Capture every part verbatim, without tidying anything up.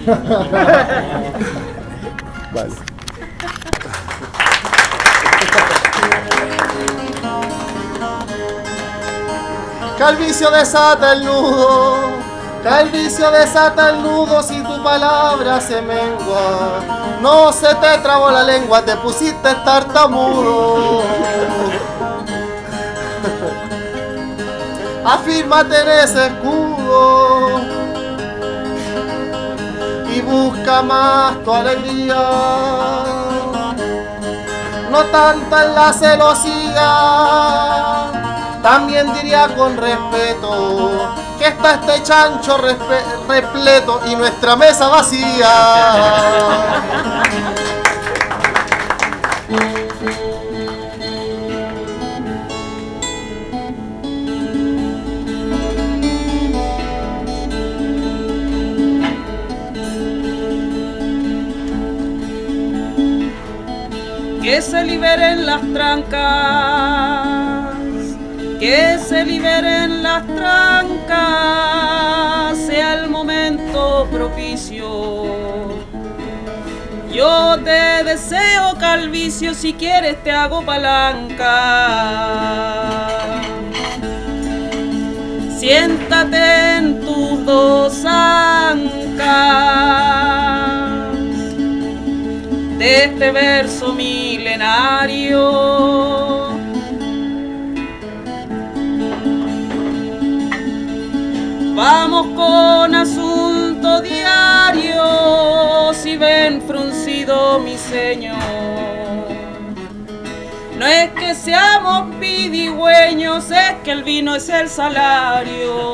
Vale. Calvicio desata el nudo, Calvicio desata el nudo, si tu palabra se mengua, no se te trabó la lengua, te pusiste tartamudo. Afírmate en ese escudo y busca más tu alegría, no tanta en la celosía. También diría con respeto que está este chancho repleto y nuestra mesa vacía. Que se liberen las trancas, que se liberen las trancas, sea el momento propicio. Yo te deseo, Calvicio, si quieres te hago palanca. Siéntate en tus dos ancas de este verso milenario. Vamos con asunto diario, si ven fruncido mi ceño. No es que seamos pidigüeños, es que el vino es el salario.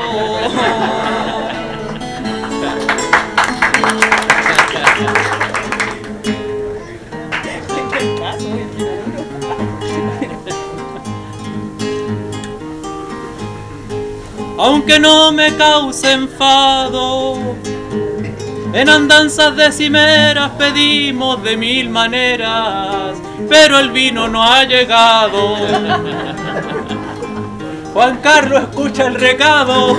Aunque no me cause enfado, en andanzas decimeras pedimos de mil maneras, pero el vino no ha llegado. Juan Carlos, escucha el recado.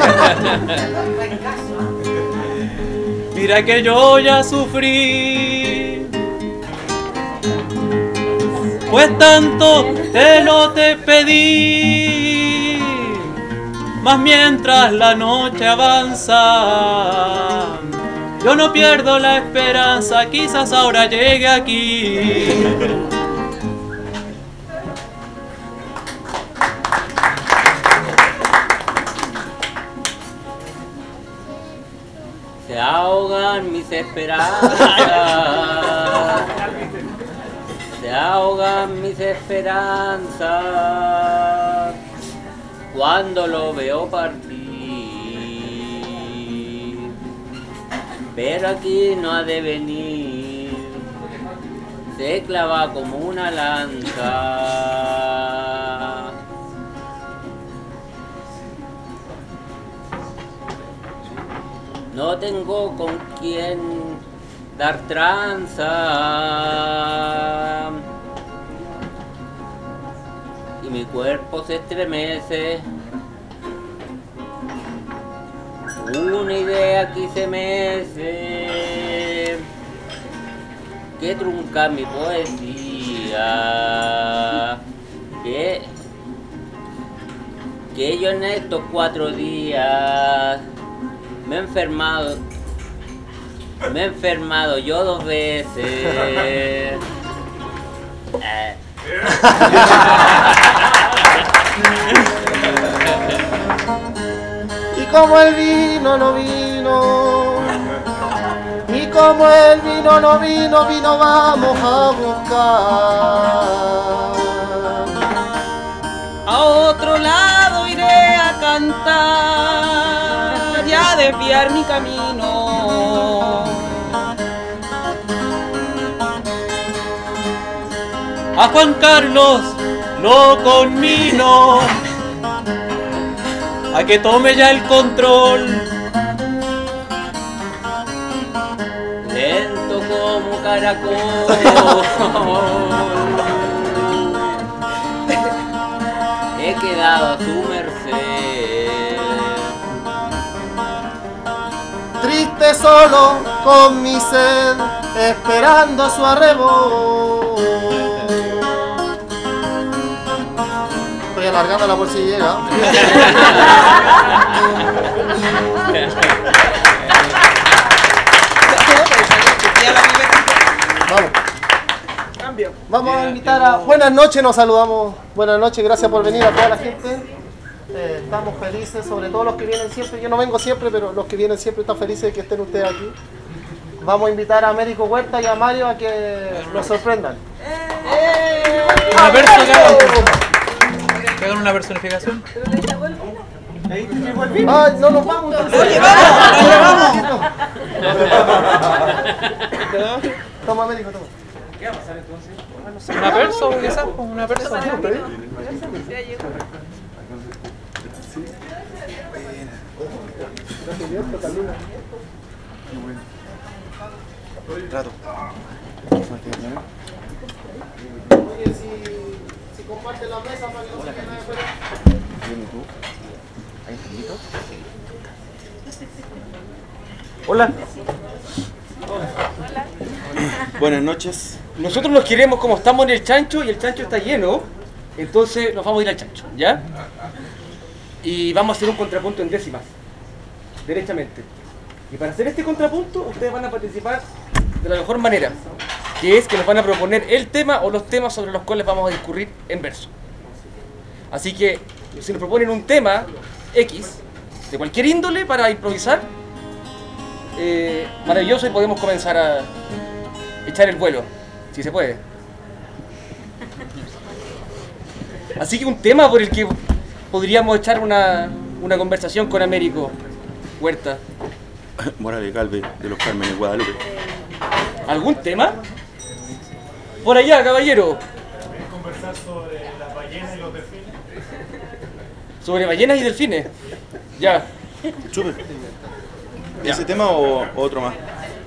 Mira que yo ya sufrí, pues tanto te lo te pedí. Mas mientras la noche avanza, yo no pierdo la esperanza, quizás ahora llegue aquí. Se ahogan mis esperanzas, se ahogan mis esperanzas cuando lo veo partir, pero aquí no ha de venir, se clava como una lanza. No tengo con quién dar tranza y mi cuerpo se estremece. Una idea aquí se mece que trunca mi poesía, que, que yo en estos cuatro días me he enfermado, me he enfermado yo dos veces. Eh. Y como el vino no vino, y como el vino no vino, vino vamos a buscar. A otro lado iré a cantar y a desviar mi camino. A Juan Carlos lo conmino a que tome ya el control. Lento como caracol, he quedado a su merced. triste solo con mi sed, esperando su arrebo. Estoy alargándola por si llega. Vamos. Vamos a invitar a... Buenas noches, nos saludamos. Buenas noches, gracias por venir a toda la gente. Eh, estamos felices, sobre todo los que vienen siempre. Yo no vengo siempre, pero los que vienen siempre están felices de que estén ustedes aquí. Vamos a invitar a Américo Huerta y a Mario a que nos sorprendan. Una persona que hagan, que hagan una personificación. Ay, no nos vamos. Oye, vamos, vamos. Toma, Américo, toma. ¿Qué va a pasar entonces? Una persona, quizás, una persona. Trato. Oye, si, si comparten la mesa para que no se quede nada fuera. Bien, ¿y tú? ¿Hay invito? Hola. Buenas noches. Nosotros nos queremos como estamos en el chancho y el chancho está lleno, entonces nos vamos a ir al chancho, ¿ya? Y vamos a hacer un contrapunto en décimas, derechamente. Y para hacer este contrapunto, ustedes van a participar de la mejor manera, que es que nos van a proponer el tema o los temas sobre los cuales vamos a discurrir en verso. Así que, si nos proponen un tema X, de cualquier índole para improvisar, eh, maravilloso, y podemos comenzar a echar el vuelo, si se puede. Así que un tema por el que podríamos echar una, una conversación con Américo Huerta. Morales Galvez, de los Cármenes, Guadalupe. ¿Algún tema? Por allá, caballero. ¿Quieres conversar sobre las ballenas y los delfines? ¿Sobre ballenas y delfines? Ya. Súper. ¿Ese tema o, o otro más?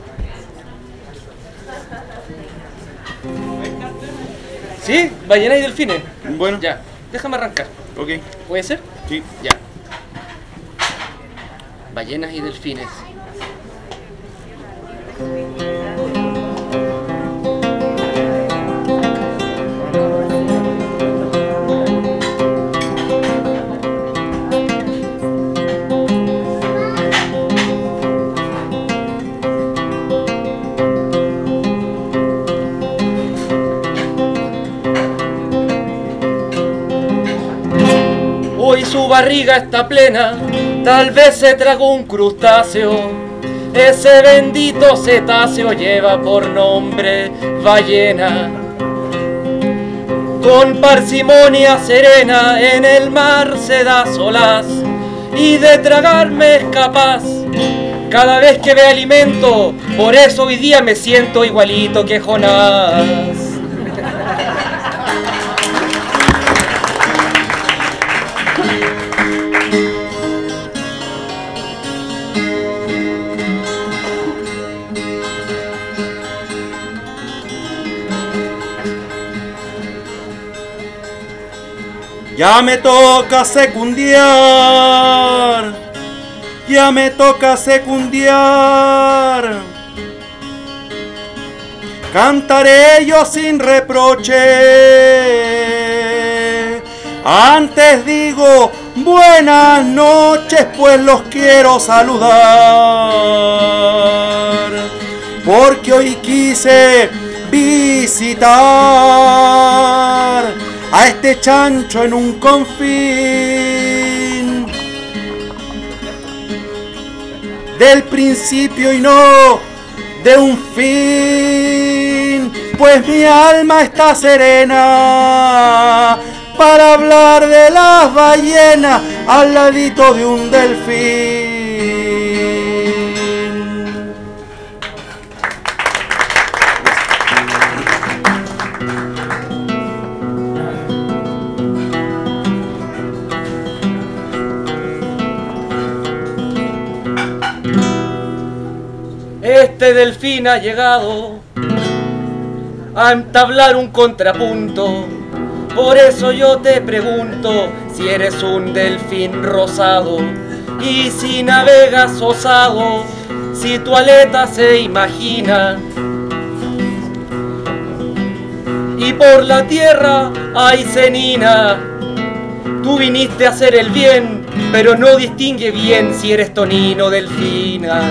¿Sí? ¿Ballenas y delfines? Bueno. Ya. Déjame arrancar. Ok. ¿Puede ser? Sí. Ya. Ballenas y delfines. Hoy su barriga está plena, tal vez se tragó un crustáceo. Ese bendito cetáceo lleva por nombre ballena. Con parsimonia serena en el mar se da solaz, y de tragarme es capaz cada vez que ve alimento. Por eso hoy día me siento igualito que Jonás. Ya me toca secundiar, ya me toca secundiar. Cantaré yo sin reproche. Antes digo buenas noches, pues los quiero saludar. Porque hoy quise visitar a este chancho en un confín del principio y no de un fin, pues mi alma está serena para hablar de las ballenas al ladito de un delfín. Este delfín ha llegado a entablar un contrapunto. Por eso yo te pregunto si eres un delfín rosado y si navegas osado si tu aleta se imagina. Y por la tierra hay cenina. Tú viniste a hacer el bien, pero no distingue bien si eres tonino o delfina.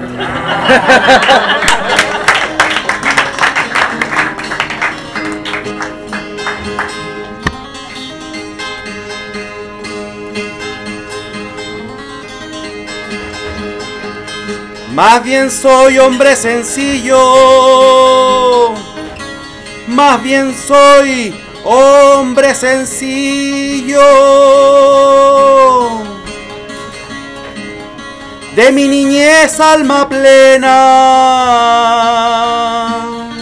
Más bien soy hombre sencillo, más bien soy hombre sencillo. De mi niñez alma plena,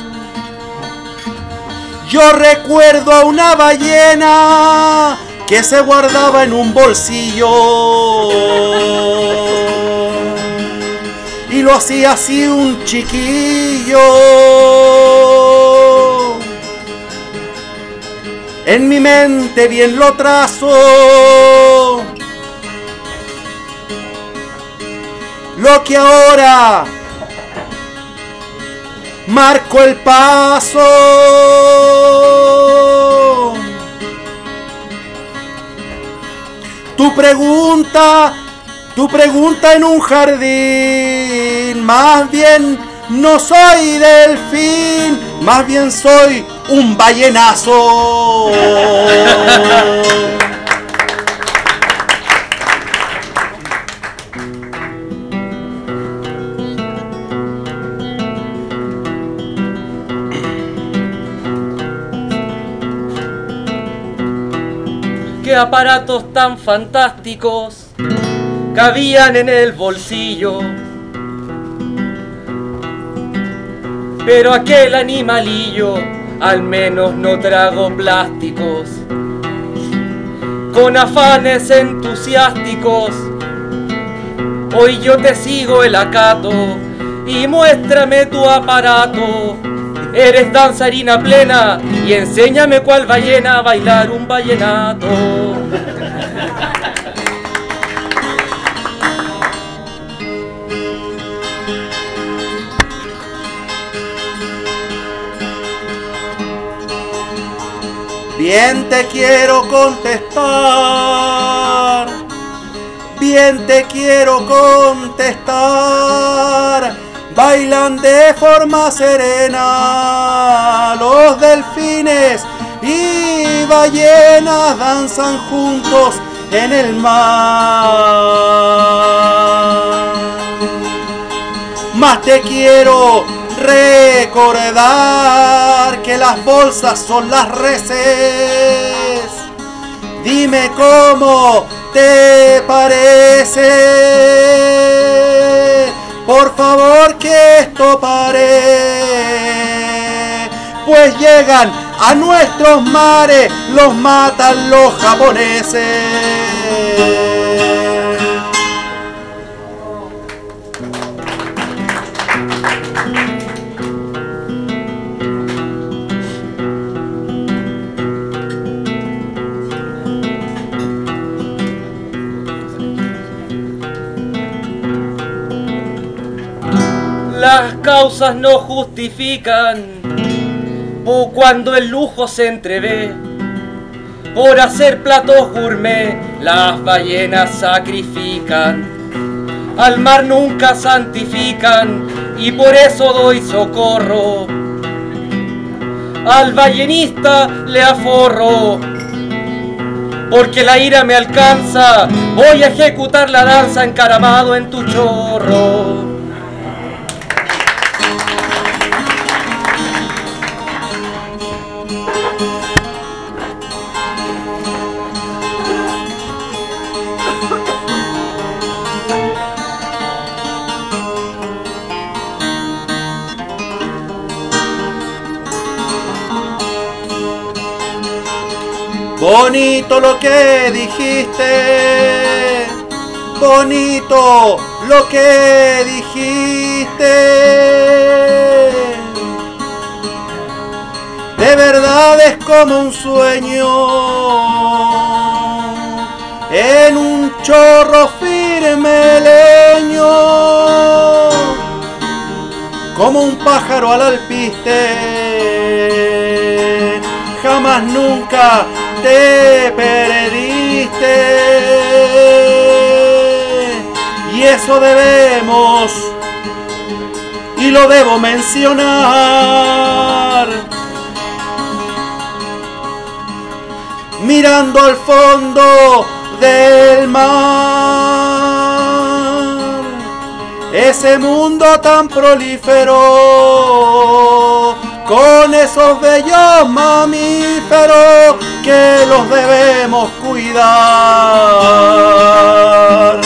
yo recuerdo a una ballena que se guardaba en un bolsillo. Y lo hacía así un chiquillo. En mi mente bien lo trazo, lo que ahora marco el paso. Tu pregunta Tu pregunta en un jardín, más bien no soy delfín, más bien soy un ballenazo. Qué aparatos tan fantásticos cabían en el bolsillo, pero aquel animalillo al menos no trago plásticos. Con afanes entusiásticos, hoy yo te sigo el acato y muéstrame tu aparato. Eres danzarina plena y enséñame cuál ballena a bailar un vallenato. Bien te quiero contestar, bien te quiero contestar. Bailan de forma serena, los delfines y ballenas danzan juntos en el mar. Más te quiero recordar que las bolsas son las reses. Dime cómo te parece, por favor que esto pare, pues llegan a nuestros mares, los matan los japoneses. Las causas no justifican o cuando el lujo se entrevé. Por hacer platos gourmet las ballenas sacrifican, al mar nunca santifican y por eso doy socorro. Al ballenista le aforro, porque la ira me alcanza, voy a ejecutar la danza encaramado en tu chorro. Bonito lo que dijiste, bonito lo que dijiste. De verdad es como un sueño en un chorro firme leño. como un pájaro al alpiste, jamás nunca te perdiste, y eso debemos, y lo debo mencionar, mirando al fondo del mar, ese mundo tan prolífero, con esos bellos mamíferos que los debemos cuidar.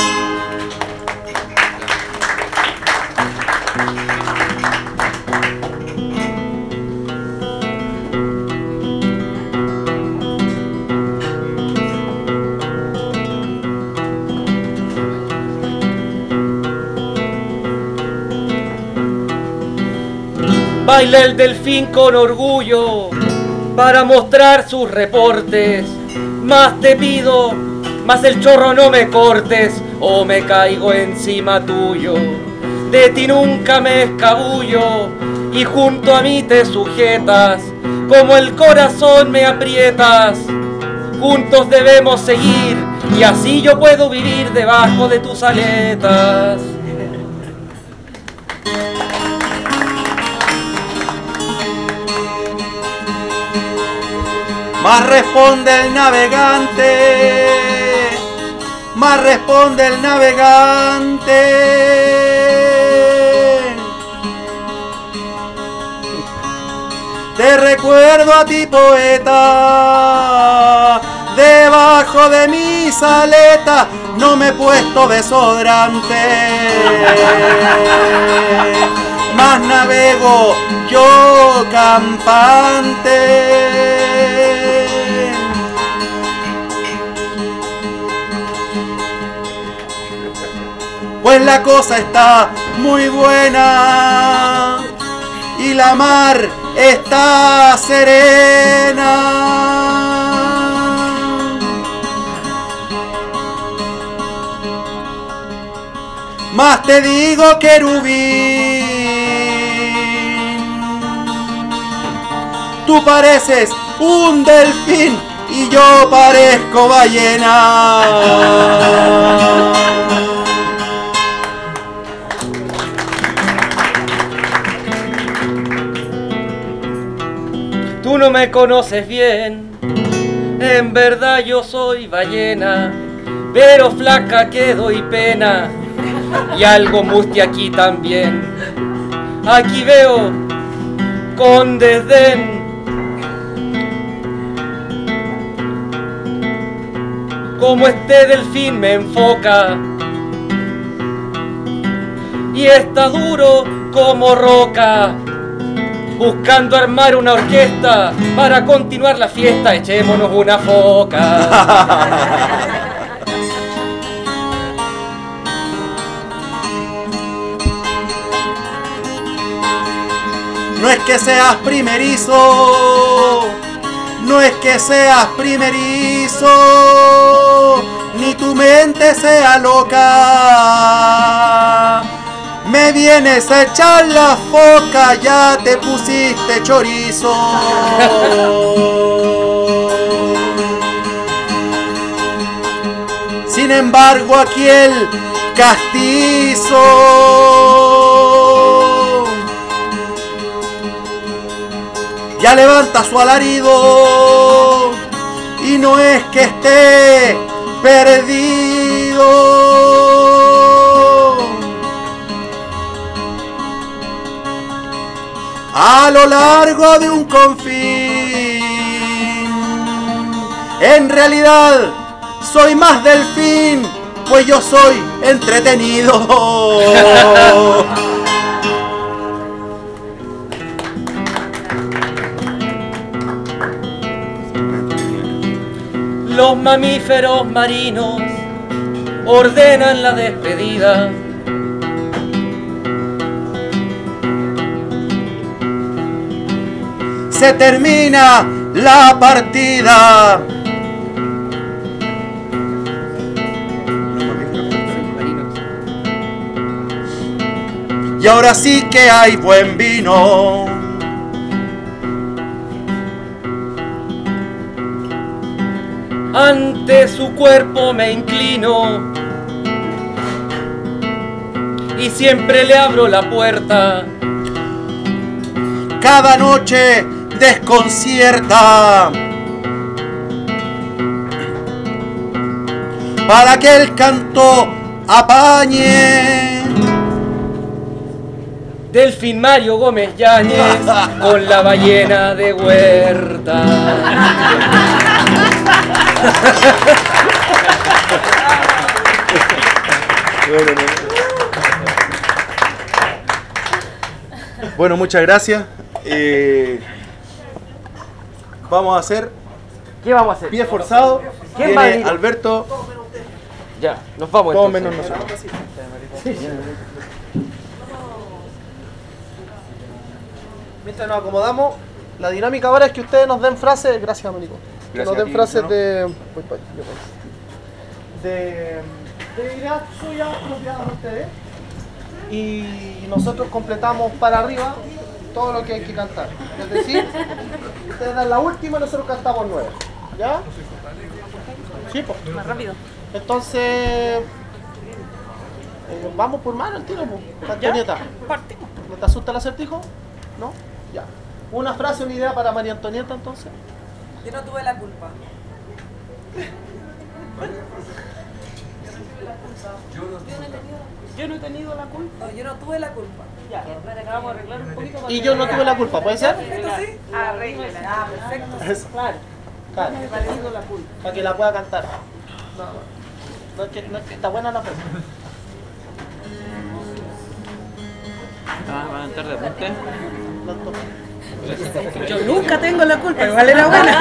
Baila el delfín con orgullo para mostrar sus reportes. Más te pido, más el chorro no me cortes o me caigo encima tuyo. De ti nunca me escabullo y junto a mí te sujetas. Como el corazón me aprietas, juntos debemos seguir y así yo puedo vivir debajo de tus aletas. Más responde el navegante, más responde el navegante. Te recuerdo a ti, poeta, debajo de mis aletas no me he puesto desodorante. Más navego yo campante. Pues la cosa está muy buena y la mar está serena. Más te digo, querubín, tú pareces un delfín y yo parezco ballena. Tú no me conoces bien, en verdad yo soy ballena, pero flaca que doy pena, y algo musti aquí también. Aquí veo con desdén como este delfín me enfoca, y está duro como roca. Buscando armar una orquesta para continuar la fiesta, echémonos una foca. No es que seas primerizo, no es que seas primerizo, ni tu mente sea loca. Me vienes a echar la foca, ya te pusiste chorizo. Sin embargo, aquí el castizo ya levanta su alarido y no es que esté perdido. A lo largo de un confín, en realidad soy más delfín, pues yo soy entretenido. Los mamíferos marinos ordenan la despedida. Se termina la partida. Y ahora sí que hay buen vino. Ante su cuerpo me inclino y siempre le abro la puerta. Cada noche desconcierta para que el canto apañe. Delfín Mario Gómez Yáñez con la ballena de Huerta. Bueno, muchas gracias. Eh, vamos a hacer ¿Qué vamos a hacer? pie forzado. ¿Quién va a Viene venir? Alberto, Ya, nos vamos todos entonces. menos nosotros. Mientras nos acomodamos, la dinámica ahora es que ustedes nos den frases, gracias Américo, que Gracias nos a den ti, frases Luciano. de, voy pa- yo paso. de, de ideas suyas apropiadas a ustedes y nosotros completamos para arriba todo lo que hay que cantar. Es decir, ustedes dan la última y nosotros cantamos nueve. ¿Ya? Sí, pues. Más rápido. Entonces, eh, vamos por mano al tiro, pues. Antonieta. Partimos. ¿No te asusta el acertijo? ¿No? Ya. Una frase, una idea para María Antonieta, entonces. Yo no tuve la culpa. Yo no he tenido la culpa. No, yo no tuve la culpa. Ya, vamos a arreglar un poquito para Y que- yo no tuve la culpa, ¿puede ser? ¿Esto sí? Arréglala. Ah, perfecto. Eso. Claro, Claro, no he tenido la culpa. para que la pueda cantar. No, no es que, no es que está buena la frase. Ah, van a entrar de apunte. No es todo. Yo nunca tengo la culpa, igual era buena.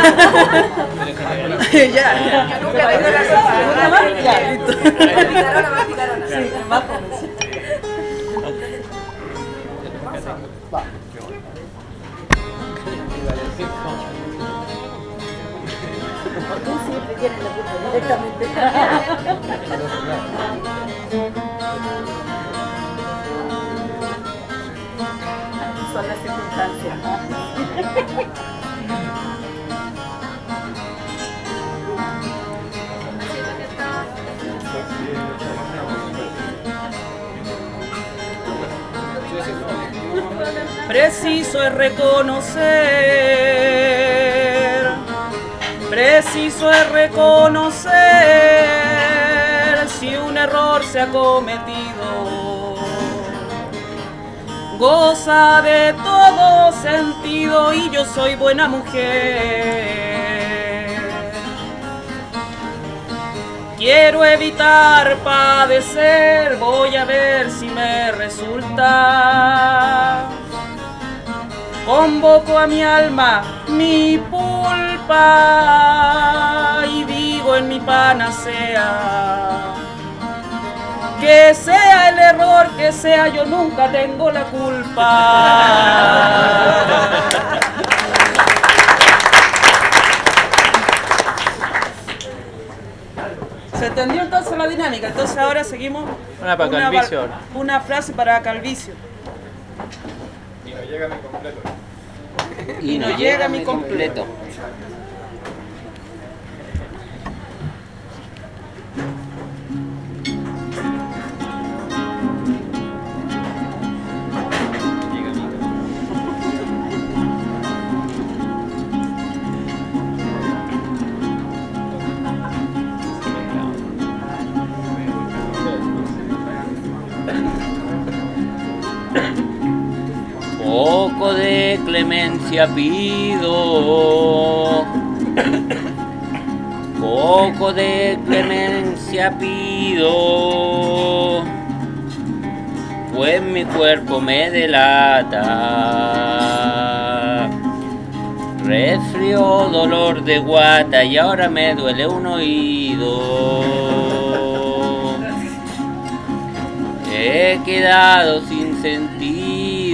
ya. Yo nunca tengo la culpa. ¿Una más? Ya, listo. Picarona, más picarona. Sí, más por Va. siempre tienen la culpa directamente. Son las circunstancias. Preciso es reconocer, preciso es reconocer si un error se ha cometido. Goza de todo sentido y yo soy buena mujer. Quiero evitar padecer, voy a ver si me resulta. Convoco a mi alma, mi pulpa, y digo en mi panacea, que sea el error que sea, yo nunca tengo la culpa. Se entendió entonces la dinámica, entonces ahora seguimos. Una para Calvicio. Una, una frase para Calvicio. Y no, no llega, llega mi mi completo. Poco de clemencia pido, poco de clemencia pido, pues mi cuerpo me delata. Resfrío, dolor de guata y ahora me duele un oído. He quedado sin sentido.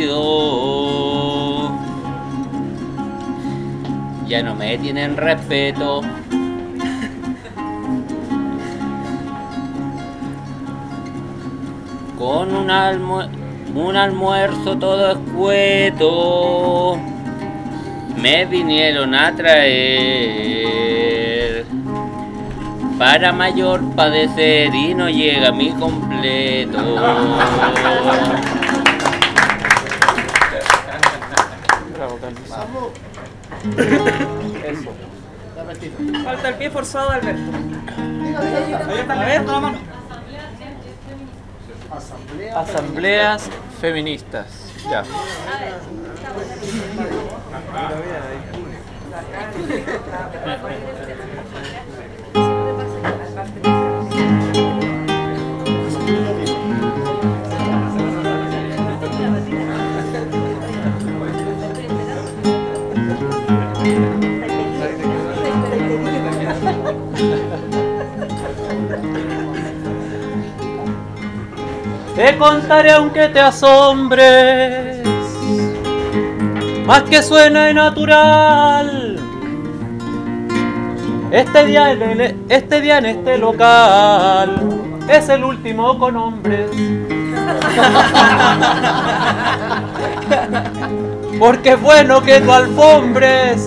Ya no me tienen respeto. Con un almo un almuerzo todo escueto me vinieron a traer. Para mayor padecer y no llega mi completo. Bravo, Carlos. Vamos. Eso. Falta el pie forzado de Alberto. Diga, diga, diga. A ver, la mano. Asamblea. Asambleas feministas. Ya. Te contaré aunque te asombres, más que suene natural. Este día en, el, este día en este local es el último con hombres. Porque es bueno que tú alfombres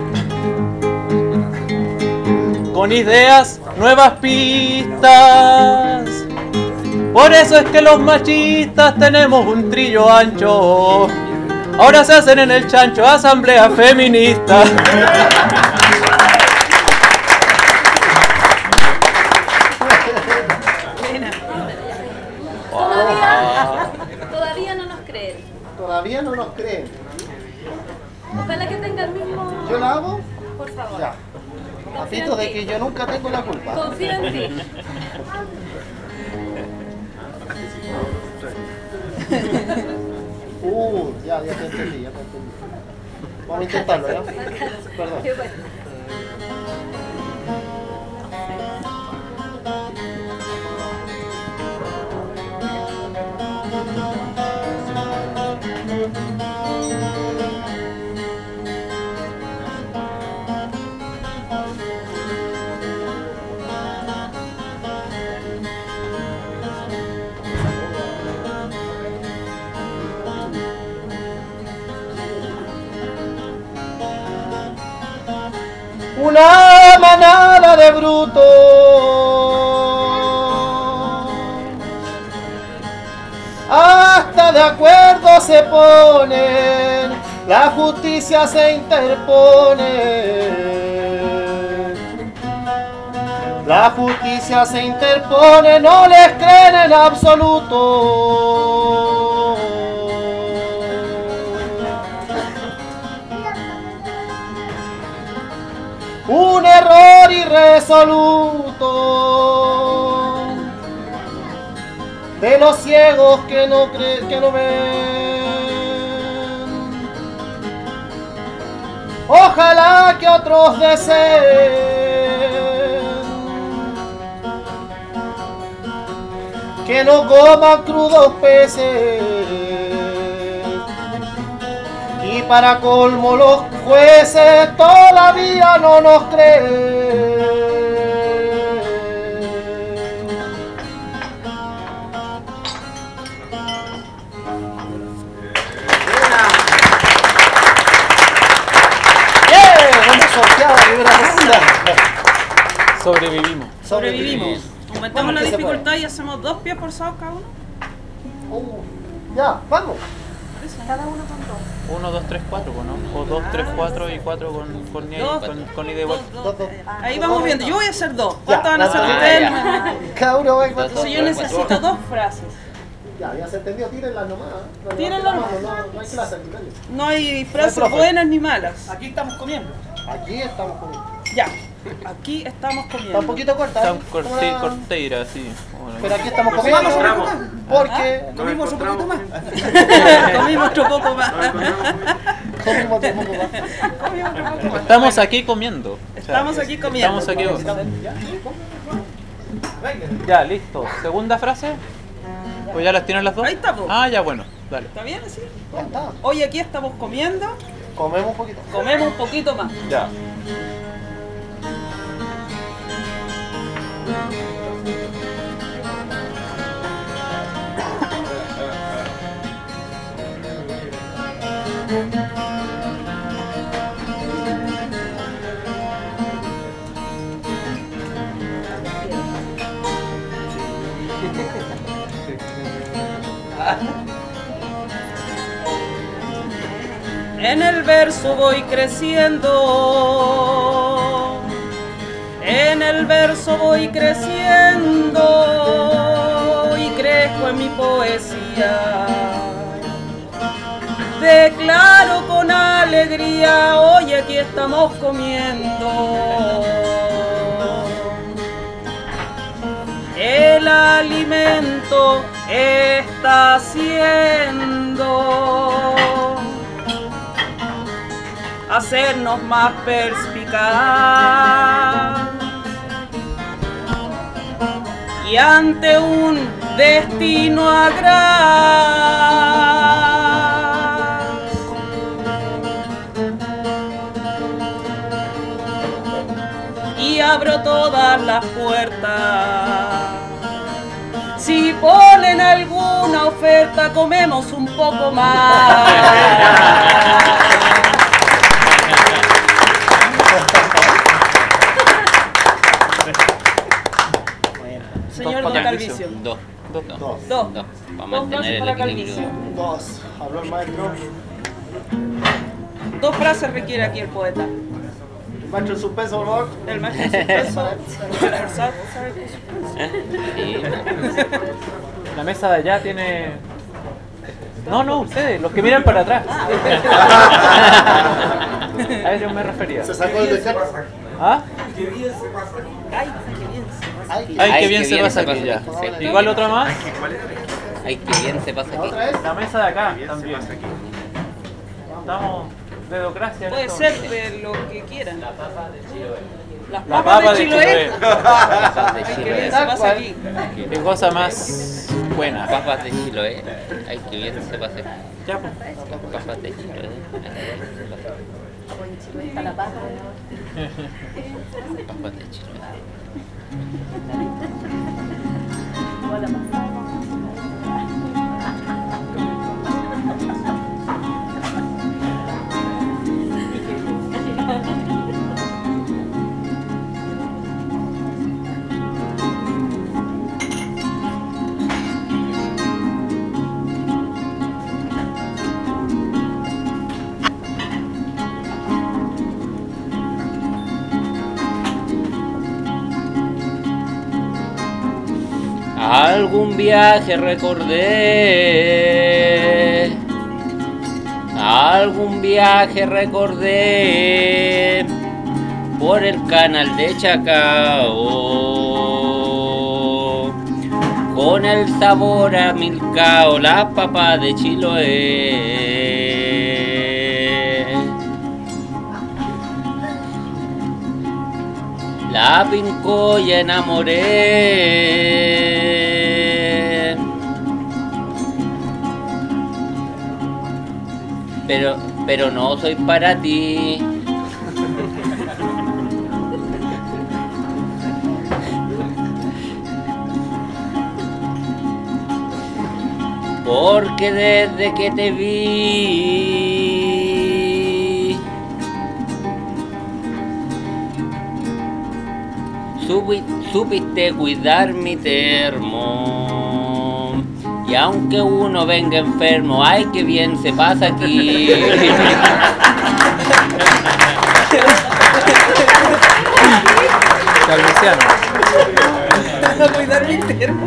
con ideas, nuevas pistas. Por eso es que los machistas tenemos un trillo ancho. Ahora se hacen en el chancho asambleas feministas. Todavía, todavía no nos creen. Todavía no nos creen. Ojalá que tenga el mismo... ¿Yo la hago? Por favor. Ya. Papito, de que yo nunca tengo la culpa. Confío en ti. Uh, ya, ya te entendí, ya te entendí. Vamos a intentarlo, ¿ya? Perdón. Qué bueno. Una manada de brutos hasta de acuerdo se ponen, la justicia se interpone, la justicia se interpone, no les creen en absoluto. Un error irresoluto de los ciegos que no creen, que no ven. Ojalá que otros deseen que no coman crudos peces. Y para colmo los jueces todavía no nos creen. ¡Bien! Hemos sorteado la primera ronda. Sobrevivimos. Sobrevivimos. Aumentamos la Bueno, ¿qué se dificultad y hacemos dos pies forzados cada uno. Uh, ya, vamos. Cada uno con dos. uno, dos, tres, cuatro, ¿no? O dos, tres, cuatro y cuatro con, con, Dos. con, con ida igual. Dos, Dos, dos. dos. Ahí vamos viendo. Yo voy a hacer dos. Ya, ¿Cuántas van a hacer la- ustedes? ya. Cada uno va a encontrar. Entonces yo necesito dos frases. Ya, ya se entendió, tírenlas nomás. No, Tírenlas no, nomás. no, no hay clase aquí, dale. No hay frases profe. buenas ni malas. Aquí estamos comiendo. Aquí estamos comiendo. Ya. Aquí estamos Está comiendo. un poquito corta. Tan ¿eh? corte, Una- corteira, sí. Bueno, Pero aquí estamos Nos comiendo. encontramos. Porque Comimos un poquito más. Comimos otro poco más. comimos otro poco más. Comimos otro poco más. estamos aquí comiendo. O sea, Estamos aquí comiendo. Estamos aquí. Ya, listo. Segunda frase. Pues ya las tienen las dos. Ahí está, po. Ah, ya, bueno. Dale. ¿Está bien así? Ya está. Hoy aquí estamos comiendo. Comemos un poquito. Comemos un poquito más. Ya. En el verso voy creciendo, en el verso voy creciendo y crezco en mi poesía. Declaro con alegría, hoy aquí estamos comiendo. El alimento está siendo hacernos más perspicaz y ante un destino agraz y abro todas las puertas. Si ponen alguna oferta, comemos un poco más. Señor Don Calvicio. Dos. Dos. Dos. Dos. Dos. Para Dos mantener frases el para equilibrio. Calvicio. Dos. Habló el maestro. Dos frases requiere aquí el poeta. El maestro en suspenso, por favor. El maestro en suspenso. Esforzar, ¿sabe qué es suspenso? La mesa de allá tiene... No, no, ustedes, los que miran para atrás. A ellos me refería. Se sacó el descargo. ¿Ah? Ay, qué bien se pasa. Ay, qué bien se pasa aquí ya. Sí. Igual otra más. Ay, qué bien se pasa aquí. ¿Otra vez? La mesa de acá también. Estamos dedocracia. en Puede esto. ser de lo que quieran. Las La papas papa de de Chiloé. Chiloé. Ay, qué bien se pasa aquí. Qué cosa más buena. Papas de Chiloé. Ay, qué bien se pasa aquí. Ya, pues. Papas de Chiloé. Ay, qué bien se pasa aquí. Papas de Chiloé. Algún viaje recordé, algún viaje recordé por el canal de Chacao, con el sabor a milcao, las papas de Chiloé. La pincoya enamoré, pero, pero no soy para ti. Porque desde que te vi, supi- supiste cuidar mi termo. Y aunque uno venga enfermo, ay, qué bien se pasa aquí. Calviciano. A cuidar mi termo.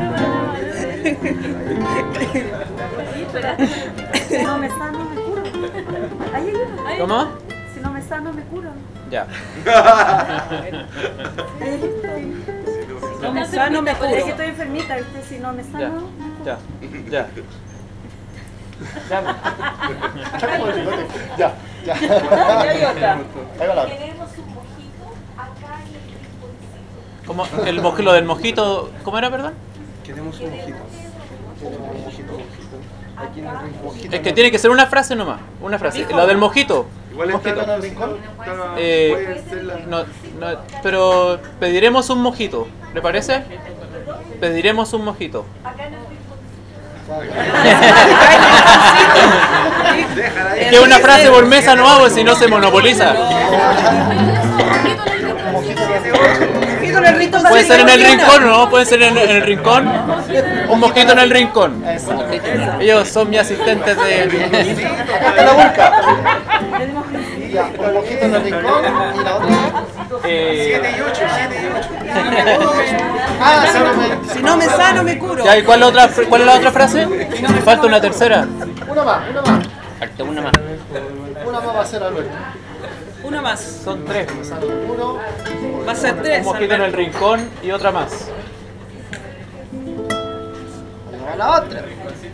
Si no me sano, me curo. Ahí hay uno. ¿Cómo? Si no me sano, me curo. Ya. Si no me sano, me Es que curo. estoy enfermita, ¿viste? Si no me Ya. sano, Ya. Ya. Ya. Ya, ya. Ya hay otra. Ahí va la otra. queremos un mojito acá en el rinconcito. ¿Cómo? El moj- lo del mojito, ¿cómo era, perdón? Queremos un mojito. Un mojito, mojito. Aquí en el rincón. Es que tiene que ser una frase nomás, una frase. Lo del mojito. Igual está Mojito. en el rincón. está- Eh, puede ser la- No, no, pero pediremos un mojito, ¿le parece? Pediremos un mojito. Déjala ahí. que una frase por mesa no hago, si no se monopoliza. Puede ser en el rincón, ¿no? Puede ser en, en el rincón. Un mosquito en el rincón. Ellos son mis asistentes de... Acá está la busca. Ya, un mosquito en el rincón y la otra. siete y ocho, siete y ocho. Ah, si no me, Si no me sano, me curo. Ya, ¿y cuál es la otra, cuál es la otra frase? Me falta una tercera. una más, una más. Falta una más. Una más va a ser Alberto. Una más. Son tres. Uno. Va a ser Un tres. mosquito en el rincón y otra más. Ahí va la otra.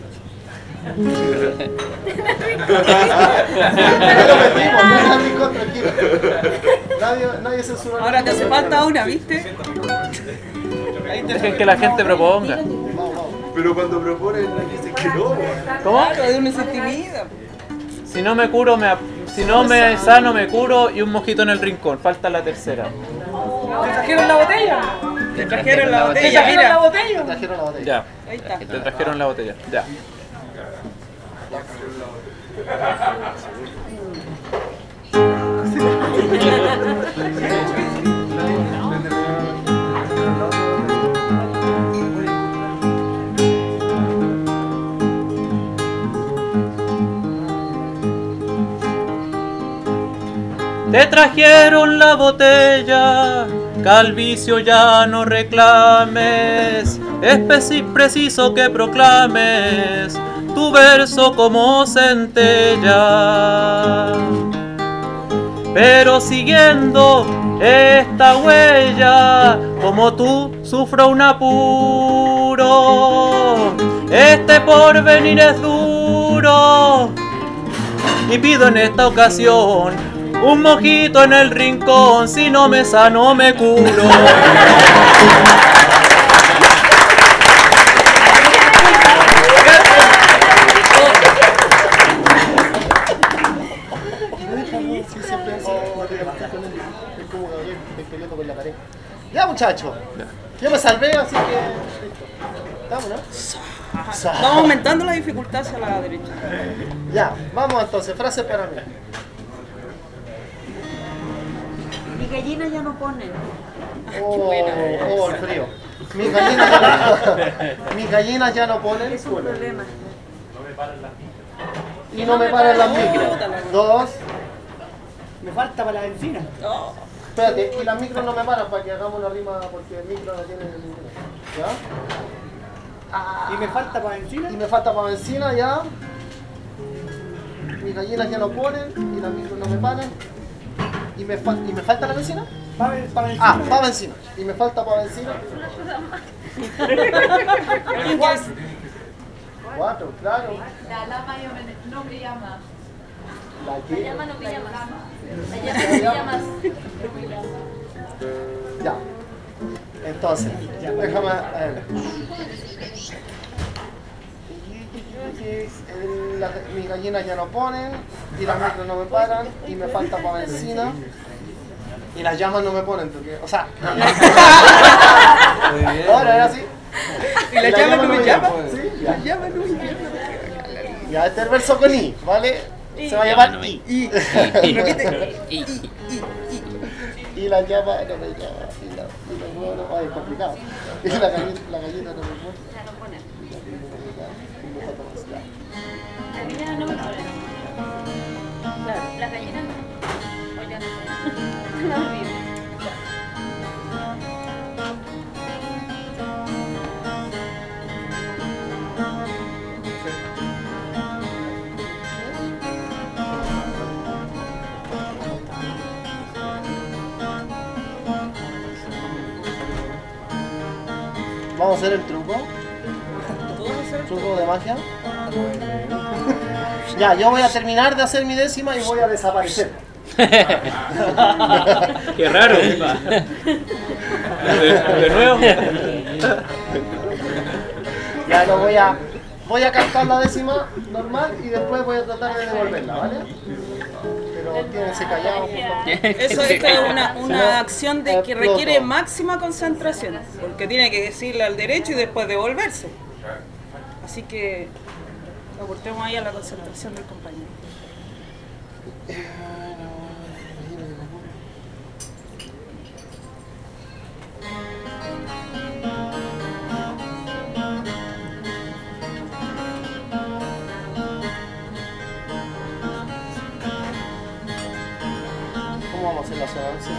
Ya lo metimos, no es el rincón, tranquilo. Nadie, nadie censuró. Ahora te hace falta una, ¿viste? Dejen que la gente proponga. Pero cuando proponen, dicen que no. ¿Cómo? Claro, uno se intimida. Si no me curo, me, ap- si no me sano, me curo y un mosquito en el rincón. Falta la tercera. ¿Te trajeron la botella? Te trajeron la botella, ¿Te mira. trajeron la botella? Ya, Ahí está. te trajeron la botella. Ya. Te trajeron la botella, que al vicio ya no reclames. Es preci- preciso que proclames tu verso como centella. Pero siguiendo esta huella, como tú sufro un apuro. Este porvenir es duro y pido en esta ocasión un mojito en el rincón, si no me sano me curo. Sí, siempre así. Es como Gabriel, estoy peleando con la pared. Ya, muchachos. Yo me salvé, así que listo. Estamos, ¿no? Vamos aumentando la dificultad hacia la derecha. Ya, vamos entonces, frase para mí. Mis gallinas ya no ponen. Oh, oh, el frío. Mis gallinas ya no, mis gallinas ya no ponen. Es un problema. Y no me paran las micros. Dos. Me falta para la encina. Espérate, y las micros no me paran para que hagamos una rima porque el micro no tiene el micro. ¿Ya? Y me falta para encina. Y me falta para benzina ya. Mis gallinas ya no ponen y las micros no me paran. ¿Y me, fa ¿Y me falta la benzina? Para, para encina. Ah, para benzina. ¿Y me falta para benzina? Cuatro, claro. La lama no brilla más. ¿La La qué? llama no brilla más. La llama no brilla más. Ya. Entonces, déjame a ver. El- la- mis gallinas ya no ponen y las micros no me paran y me falta para benzina y las llamas no me ponen porque, o sea, ahora era así. ¿Y la llama no me llama? Sí, ya. La llama no me llama. Ya, este es el verso con I, ¿vale? Se va a llamar I. Y, Y- y- Y la llama no me llama. Y la, y la huevo no, ay, es complicado. Y la gallina, la gallina no me pone. Ya no ponen. Y me falta más, ya. Las gallinas no me ponen. Las gallinas no. O ya no ponen. No olvides. Vamos a hacer el truco. Truco de magia. Ya, yo voy a terminar de hacer mi décima y voy a desaparecer. Qué raro. De, de nuevo. Ya lo voy a voy a cantar la décima normal y después voy a tratar de devolverla, ¿vale? Pero quédense callados, por favor. Eso esta es una, una acción de que Exploto. requiere máxima concentración, porque tiene que decirle al derecho y después devolverse. Así que aportemos ahí a la concentración del compañero. ¿Cómo vamos a hacer la sedancia?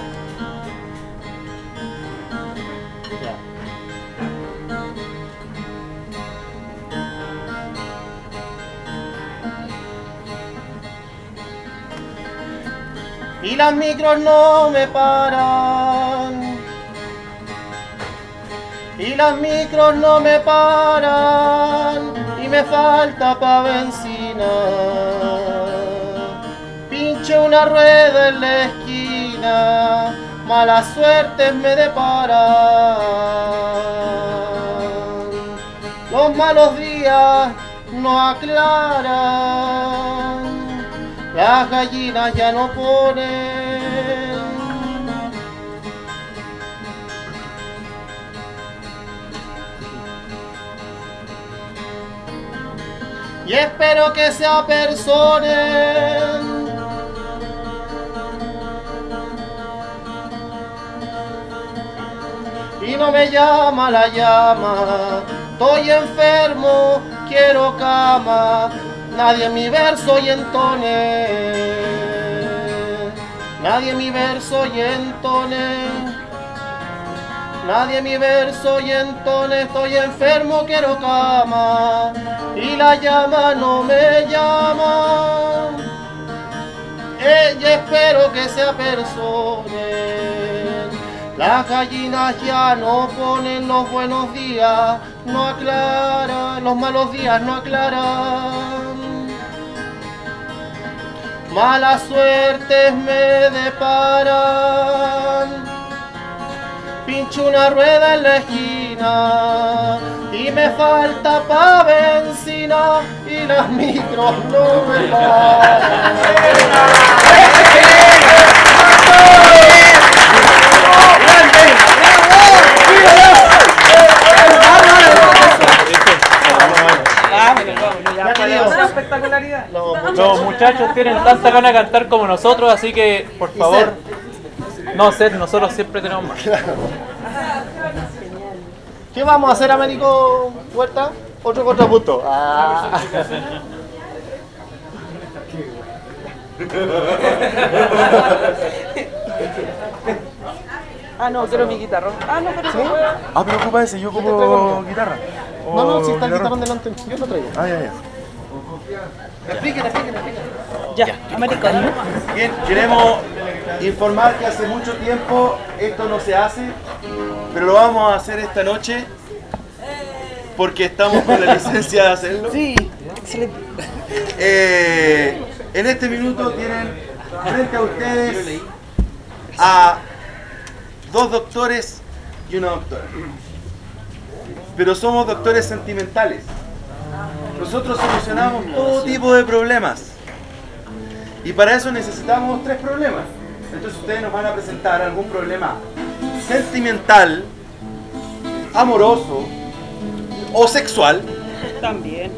Ya. Y las micros no me paran. Y las micros no me paran. Y me falta pa' benzina. Pinche una rueda en la esquina. Malas suertes me deparan. Los malos días no aclaran. Las gallinas ya no ponen. Y espero que se apersonen. Y no me llama la llama. Estoy enfermo, quiero cama. Nadie en mi verso y entone. Nadie en mi verso y entone. Nadie en mi verso y entone. Estoy enfermo, quiero cama. Y la llama no me llama. Ella espero que se apersonen. Las gallinas ya no ponen, los buenos días no aclaran, los malos días no aclaran. Malas suertes me deparan. Pincho una rueda en la esquina y me falta pa' benzina y las micros no me paran. Los muchachos tienen tanta gana de cantar como nosotros, así que por favor, no Seth, nosotros siempre tenemos más. ¿Qué vamos a hacer, Américo Huerta? Otro contrapunto. Ah. Ah, no, quiero mi guitarra. Ah, no, pero ¿Sí? se puede. Ah, pero ocupa ese, yo ocupo guitarra. No, no, si está el guitarrón delante, yo lo traigo. Ah, ya, ya. Expliquen, expliquen, expliquen. Ya, Américo. Bien, queremos informar que hace mucho tiempo esto no se hace, pero lo vamos a hacer esta noche porque estamos con la licencia de hacerlo. Sí, excelente. Eh, en este minuto tienen frente a ustedes a dos doctores y una doctora. Pero somos doctores sentimentales. Nosotros solucionamos todo tipo de problemas. Y para eso necesitamos tres problemas. Entonces ustedes nos van a presentar algún problema sentimental, amoroso o sexual. También.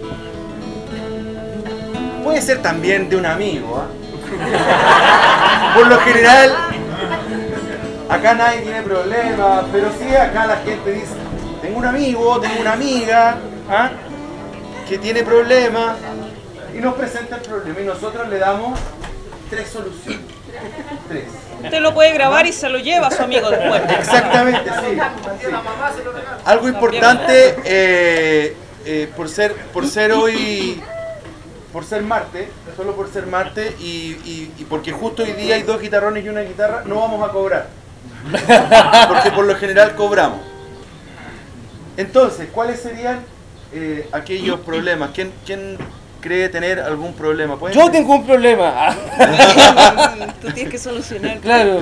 Puede ser también de un amigo, ¿eh? Por lo general, acá nadie tiene problemas, pero sí acá la gente dice, tengo un amigo, tengo una amiga, ¿ah? que tiene problemas, y nos presenta el problema, y nosotros le damos tres soluciones. Tres. Usted lo puede grabar y se lo lleva a su amigo después. Exactamente, sí. sí. Algo importante, eh, eh, por ser, por ser hoy... por ser martes, solo por ser martes y, y, y porque justo hoy día hay dos guitarrones y una guitarra, no vamos a cobrar. Porque por lo general cobramos. Entonces, ¿cuáles serían eh, aquellos problemas? ¿Quién, quién cree tener algún problema? Yo empezar? tengo un problema. Tú tienes que solucionar. Claro.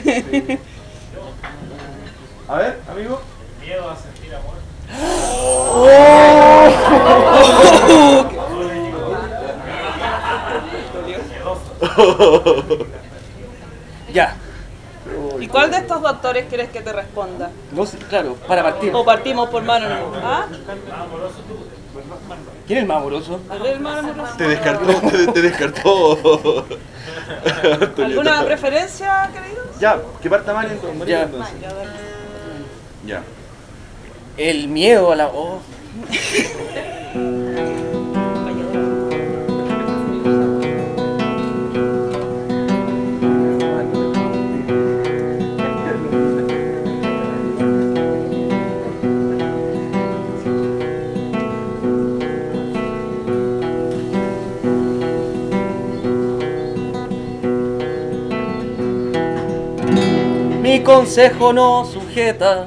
A ver, amigo. Miedo a sentir amor. Oh. Ya. ¿Y cuál de estos doctores quieres que te responda? No sé, claro, para partir. ¿O partimos por mano? ¿Ah? ¿Quién es el más amoroso? ¿El más amoroso? Te descartó, te, te descartó. ¿Alguna preferencia, queridos? Ya, que parta Mario entonces. Ya. entonces. Ya, dale. Ya. El miedo a la... Oh. Mi consejo no sujeta.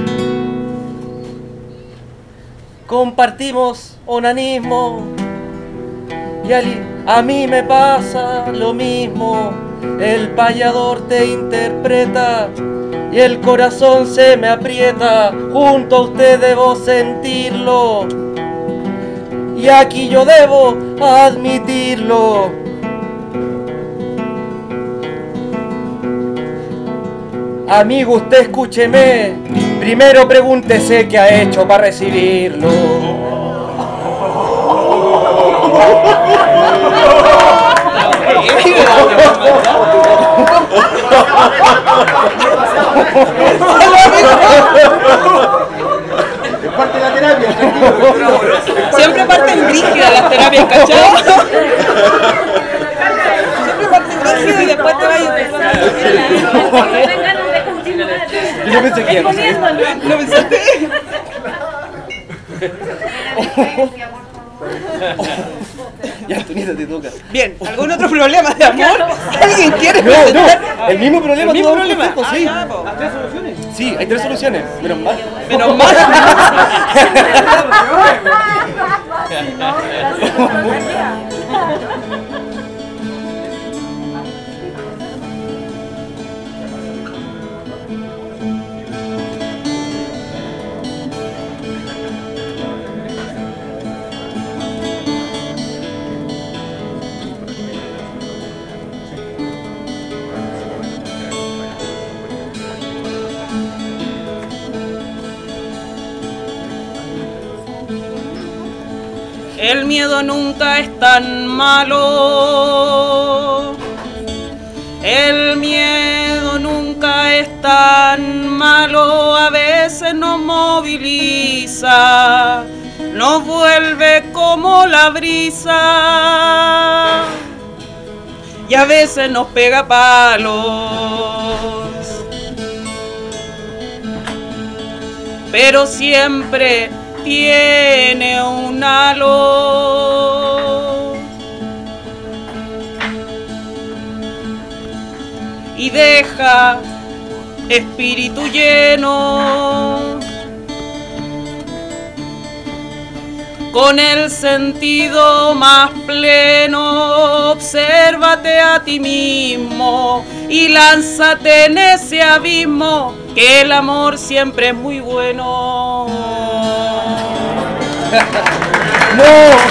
Compartimos onanismo y ali- a mí me pasa lo mismo. El payador te interpreta y el corazón se me aprieta. Junto a usted debo sentirlo y aquí yo debo admitirlo. Amigo, usted escúcheme, primero pregúntese qué ha hecho para recibirlo. Es parte de la terapia, tranquilo. Siempre parten rígidas las terapias, ¿cachai? Siempre parten rígidas y después te vas y Yo no pensé que iba a pasar. ¿No pensaste? Ya, Antonita, te toca. Bien, ¿algún otro problema de amor? ¿Alguien quiere No, no, presentar? el mismo problema. ¿El mismo tuvo un problema? consejo, Ah, sí. ya, po. ¿Tres soluciones? Sí, hay tres soluciones. Menos mal. Menos mal. El miedo nunca es tan malo. El miedo nunca es tan malo. A veces nos moviliza, nos vuelve como la brisa y a veces nos pega palos. Pero siempre tiene un halo y deja espíritu lleno con el sentido más pleno. Obsérvate a ti mismo y lánzate en ese abismo, que el amor siempre es muy bueno. ¡No!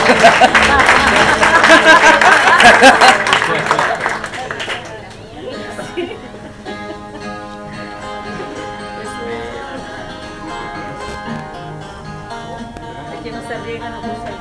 Es que no se arriesgan a usar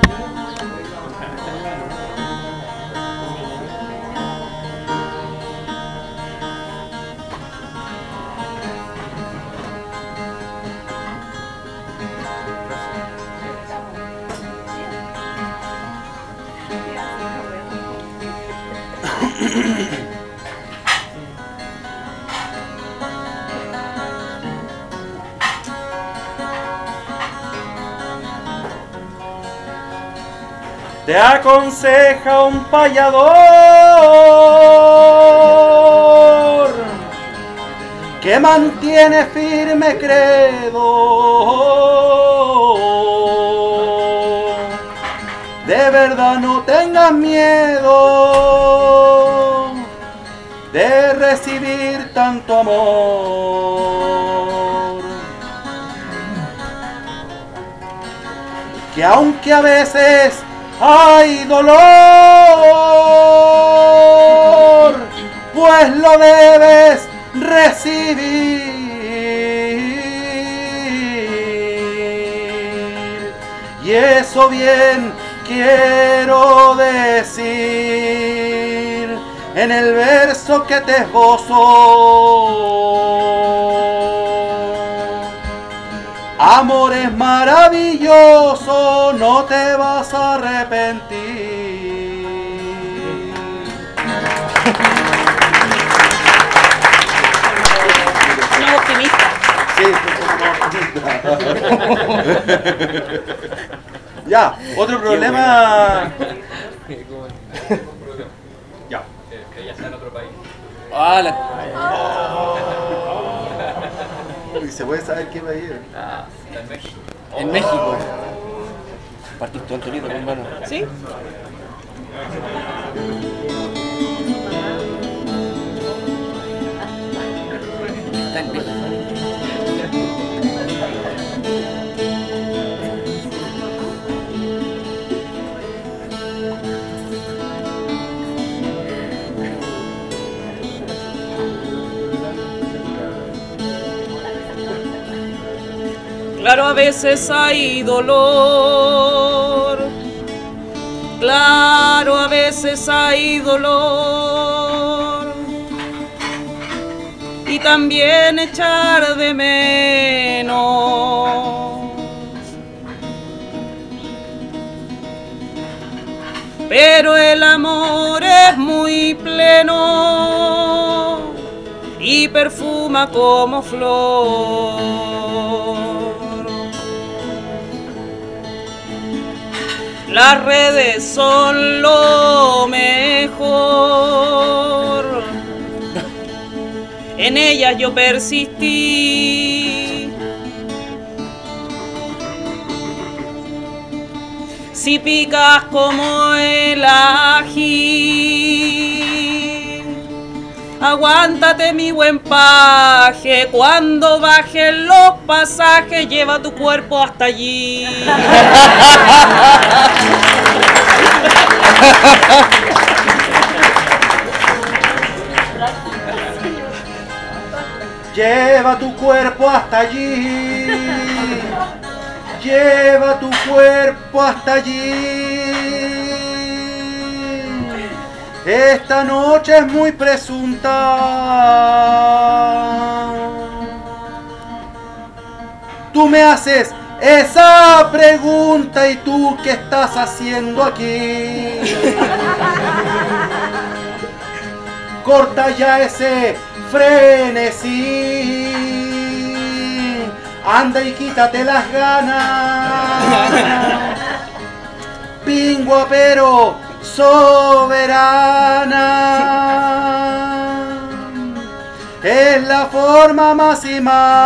Te aconseja un payador que mantiene firme credo. De verdad no tengas miedo de recibir tanto amor, que aunque a veces hay dolor, pues lo debes recibir. Y eso bien quiero decir, en el verso que te esbozo. Amor es maravilloso, no te vas a arrepentir. Somos optimistas. Sí, somos optimistas. Ya, otro problema. Ya. Que ella está en otro país. Ah, la... ¿Y se puede saber qué país es? Ah, está en México. En México. Partiste Antonito, hermano. ¿Sí? Está en México. Claro, a veces hay dolor. Claro, a veces hay dolor. Y también echar de menos. Pero el amor es muy pleno y perfuma como flor. Las redes son lo mejor. En ellas yo persistí. Si picas como el ají, aguántate mi buen paje. Cuando bajen los pasajes, lleva tu cuerpo hasta allí. Lleva tu cuerpo hasta allí. Lleva tu cuerpo hasta allí. Esta noche es muy presunta. Tú me haces esa pregunta y tú qué estás haciendo aquí. Corta ya ese frenesí. Anda y quítate las ganas. Pingua pero soberana. Es la forma más y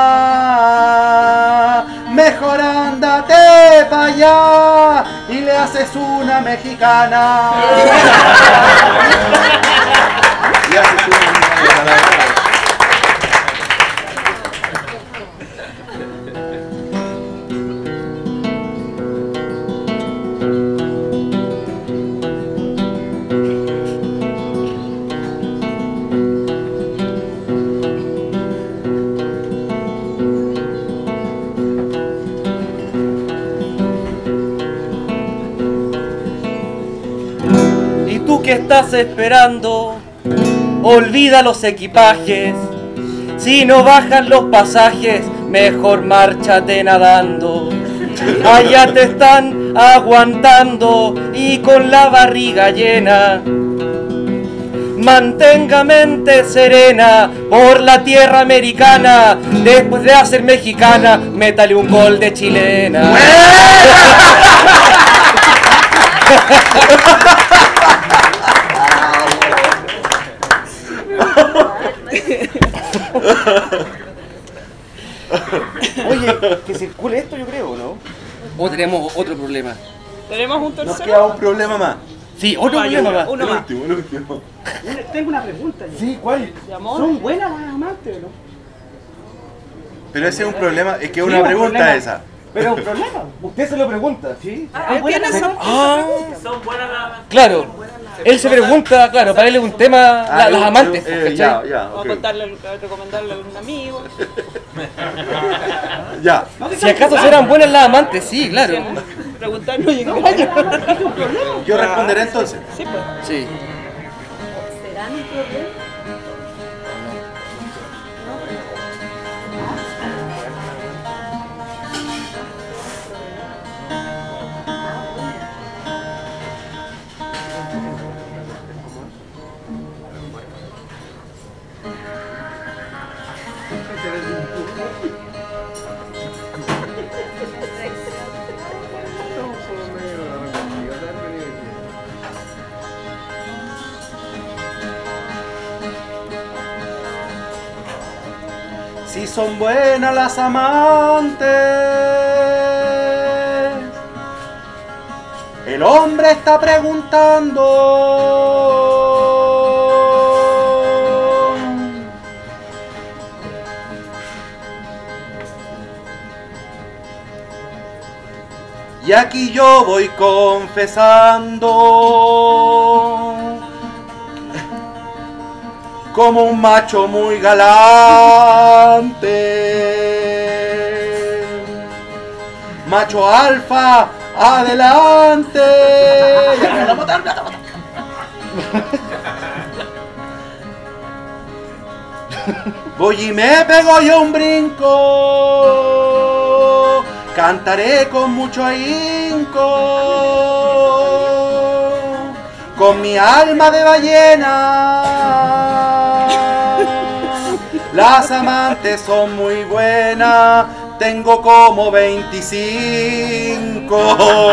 más. Mejor ándate para allá y le haces una mexicana. Le haces una mexicana. ¿Qué estás esperando? Olvida los equipajes. Si no bajan los pasajes, mejor márchate nadando. Allá te están aguantando y con la barriga llena. Mantenga mente serena por la tierra americana. Después de hacer mexicana, métale un gol de chilena. Oye, que circule esto, yo creo, ¿no? O tenemos otro problema. ¿Tenemos un Nos tercero? queda un problema más. Sí, otro Vaya, problema más. uno El más. último, el último. Tengo una pregunta. yo. Sí, ¿cuál? ¿De amor? ¿Son buenas las amantes o no? Pero ese es un problema, es que es Sí, una un pregunta problema. esa. Pero un problema. Usted se lo pregunta, ¿sí? Ah, Él tiene buenas esa- las- Ah, Son buenas las... claro. Él se pregunta, claro, para él es un tema, la- Ah, las eh, amantes, eh, ¿cachai? ya, ya, Vamos ok. a contarle, a recomendarle a algún amigo. Ya. Si acaso serán buenas las amantes, sí, claro. Preguntarnos y engañar. Yo responderé entonces. Sí, pues. Sí. ¿Tendrán un problema? Si son buenas las amantes, el hombre está preguntando. Y aquí yo voy confesando como un macho muy galante, macho alfa, adelante. Voy y me pego yo un brinco, cantaré con mucho ahínco, con mi alma de ballena. Las amantes son muy buenas, tengo como veinticinco.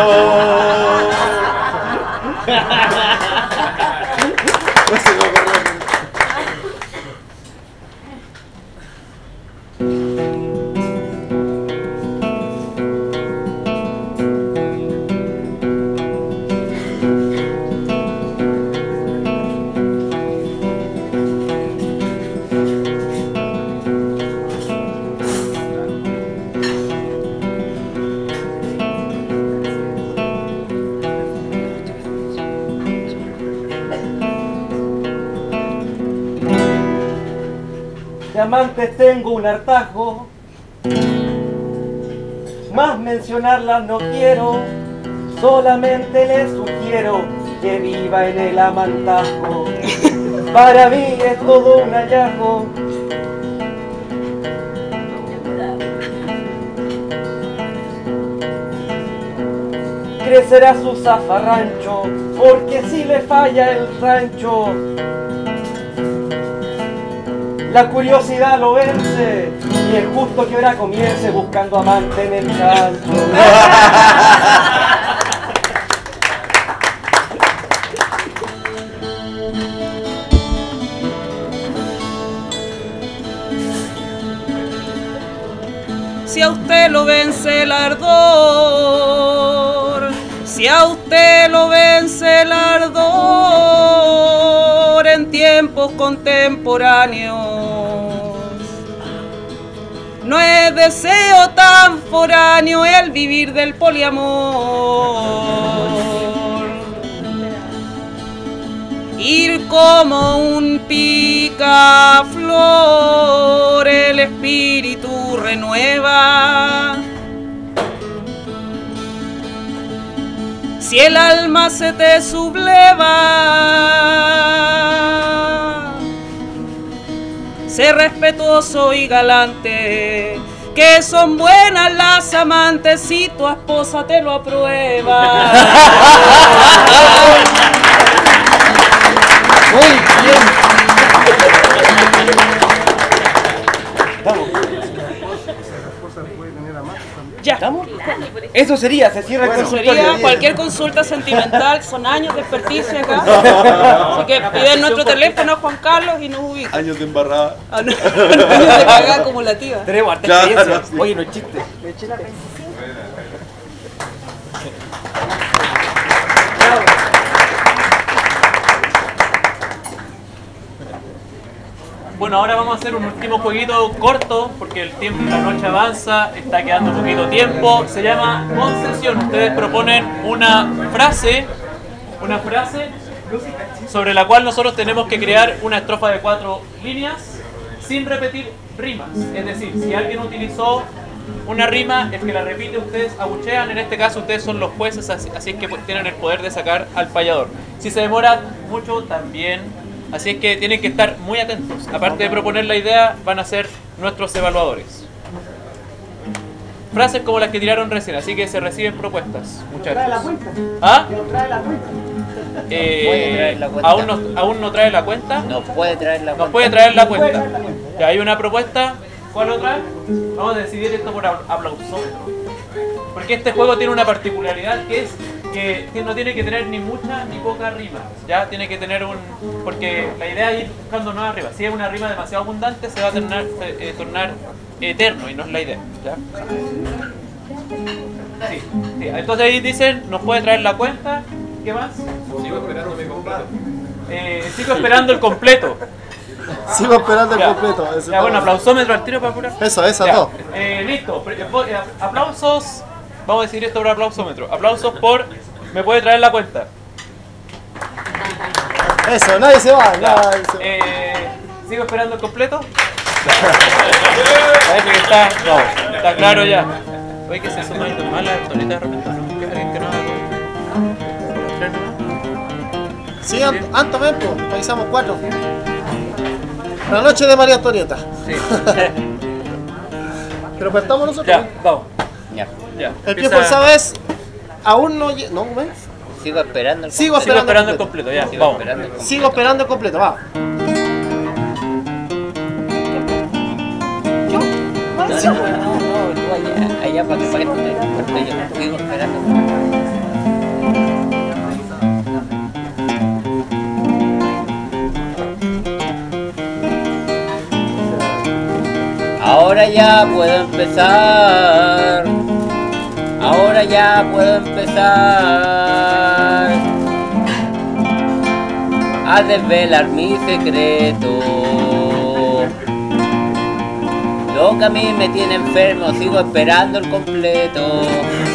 De amantes tengo un hartazgo, más mencionarlas no quiero, solamente les sugiero que viva en el amantazgo. Para mí es todo un hallazgo. Crecerá su zafarrancho, porque si le falla el rancho, la curiosidad lo vence y es justo que ahora comience buscando amante en el chancho. Si a usted lo vence el ardor, si a usted lo vence el ardor en tiempos contemporáneos, no es deseo tan foráneo el vivir del poliamor. Ir como un picaflor, el espíritu renueva. Si el alma se te subleva, sé respetuoso y galante, que son buenas las amantes si tu esposa te lo aprueba. Muy bien. Vamos. Ya. ¿Estamos? Eso sería, se cierra el Bueno, consultorio. sería cualquier consulta sentimental, son años de experticia acá. Así que piden nuestro teléfono a Juan Carlos y nos ubican. Años de embarrada. Ah, no, años de cagada acumulativa. Tenemos harta Claro, experiencia. sí. Oye, no es chiste. Bueno, ahora vamos a hacer un último jueguito corto porque el tiempo, la noche avanza, está quedando poquito tiempo. Se llama concesión. Ustedes proponen una frase, una frase sobre la cual nosotros tenemos que crear una estrofa de cuatro líneas sin repetir rimas. Es decir, si alguien utilizó una rima, el que la repite ustedes abuchean. En este caso ustedes son los jueces, así, así es que tienen el poder de sacar al fallador. Si se demora mucho, también Así es que tienen que estar muy atentos. Aparte de proponer la idea, van a ser nuestros evaluadores. Frases como las que tiraron recién, así que se reciben propuestas, muchachos. ¿Trae la cuenta? ¿Ah? ¿No trae la cuenta? Eh, Puede traer la cuenta. ¿aún, no, ¿Aún no trae la cuenta? Nos puede traer la Nos cuenta. puede traer la Puede cuenta. traer la cuenta. Ya hay una propuesta. ¿Cuál otra? Vamos a decidir esto por aplausómetro. Porque este juego tiene una particularidad que es que no tiene que tener ni mucha ni poca rima. Ya tiene que tener un... Porque la idea es ir buscando nuevas rimas. Si es una rima demasiado abundante, se va a tornar, eh, tornar eterno y no es la idea. ¿Ya? Sí, sí. Entonces ahí dicen, nos puede traer la cuenta. ¿Qué más? Sigo esperando mi completo. Eh, sigo esperando el completo. Sigo esperando el Ya. completo. Eso Ya, bueno, aplausómetro al tiro para apurar. Eso, esas Ya. dos. Eh, listo. Pre- eh, Aplausos. Vamos a decir esto por aplausómetro. Aplausos por... ¿Me puede traer la cuenta? Eso, nadie se va. Ya. Nadie se va. Eh, ¿Sigo esperando el completo? Parece que está... No, está claro ya. Oye, que se suma esto mal la actualidad de repente, ¿no? Que alguien que no haga todo. ¿Tres nomás? Sí, Ant- Anto, ven, pues, revisamos cuatro. La noche de María Antonieta. Sí. Pero partamos nosotros. Ya, vamos. Ya. Ya. El pie Empieza- forzado es. Aún no. lle- ¿No, ves? Sigo esperando el Sigo Sigo esperando, esperando el el completo. completo, ya. Sigo Vamos. esperando el completo. Sigo esperando el completo, va. No, no, no, no, tú allá, allá para que para que porque yo sigo esperando. Ahora ya puedo empezar. Ahora ya puedo empezar a desvelar mi secreto. Lo que a mí me tiene enfermo, sigo esperando el completo.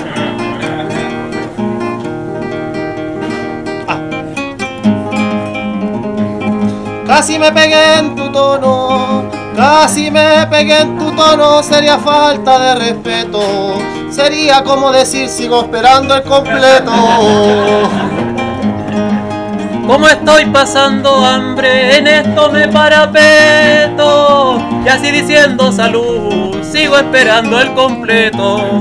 Casi me pegué en tu tono, casi me pegué en tu tono, sería falta de respeto, sería como decir sigo esperando el completo. Como estoy pasando hambre, en esto me parapeto. Y así diciendo salud, sigo esperando el completo.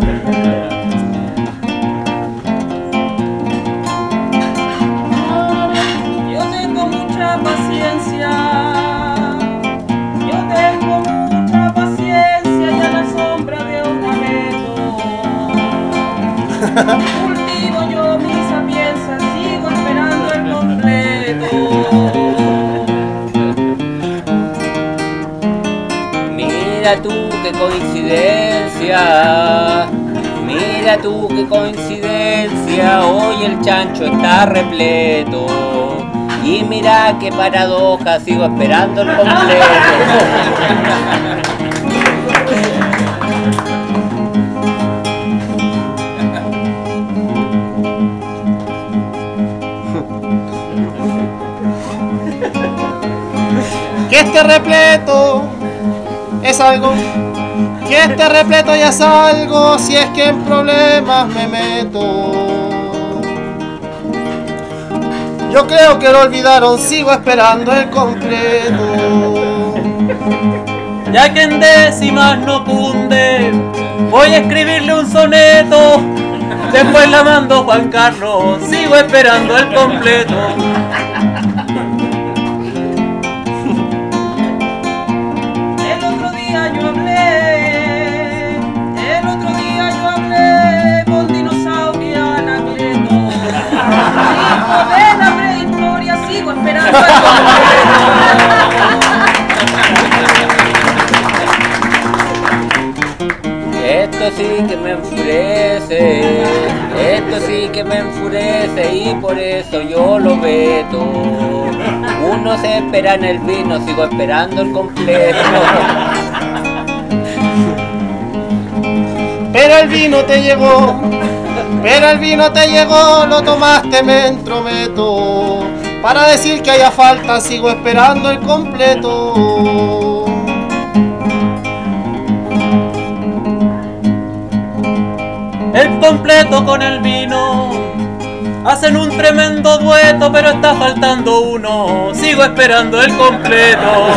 Yo tengo mucha paciencia, yo tengo mucha paciencia y a la sombra de un abeto. Cultivo yo mi sapiencia, sigo esperando el completo. Mira tú qué coincidencia, mira tú qué coincidencia, hoy el chancho está repleto. Y mira qué paradoja, sigo esperando el completo. Que este repleto es algo, que este repleto ya es algo, si es que en problemas me meto. Yo creo que lo olvidaron, sigo esperando el completo. Ya que en décimas no cunde, voy a escribirle un soneto. Después la mando Juan Carlos, sigo esperando el completo. El otro día yo hablé, el otro día yo hablé con dinosaurio Anacleto. Hijo de la prehistoria, sigo esperando el Esto sí que me enfurece, esto sí que me enfurece y por eso yo lo veto. Uno se espera en el vino, sigo esperando el completo. Pero el vino te llegó, pero el vino te llegó, lo tomaste, me entrometo. Para decir que haya falta, sigo esperando el completo. El completo con el vino, Hacen un tremendo dueto, pero está faltando uno. Sigo esperando el completo.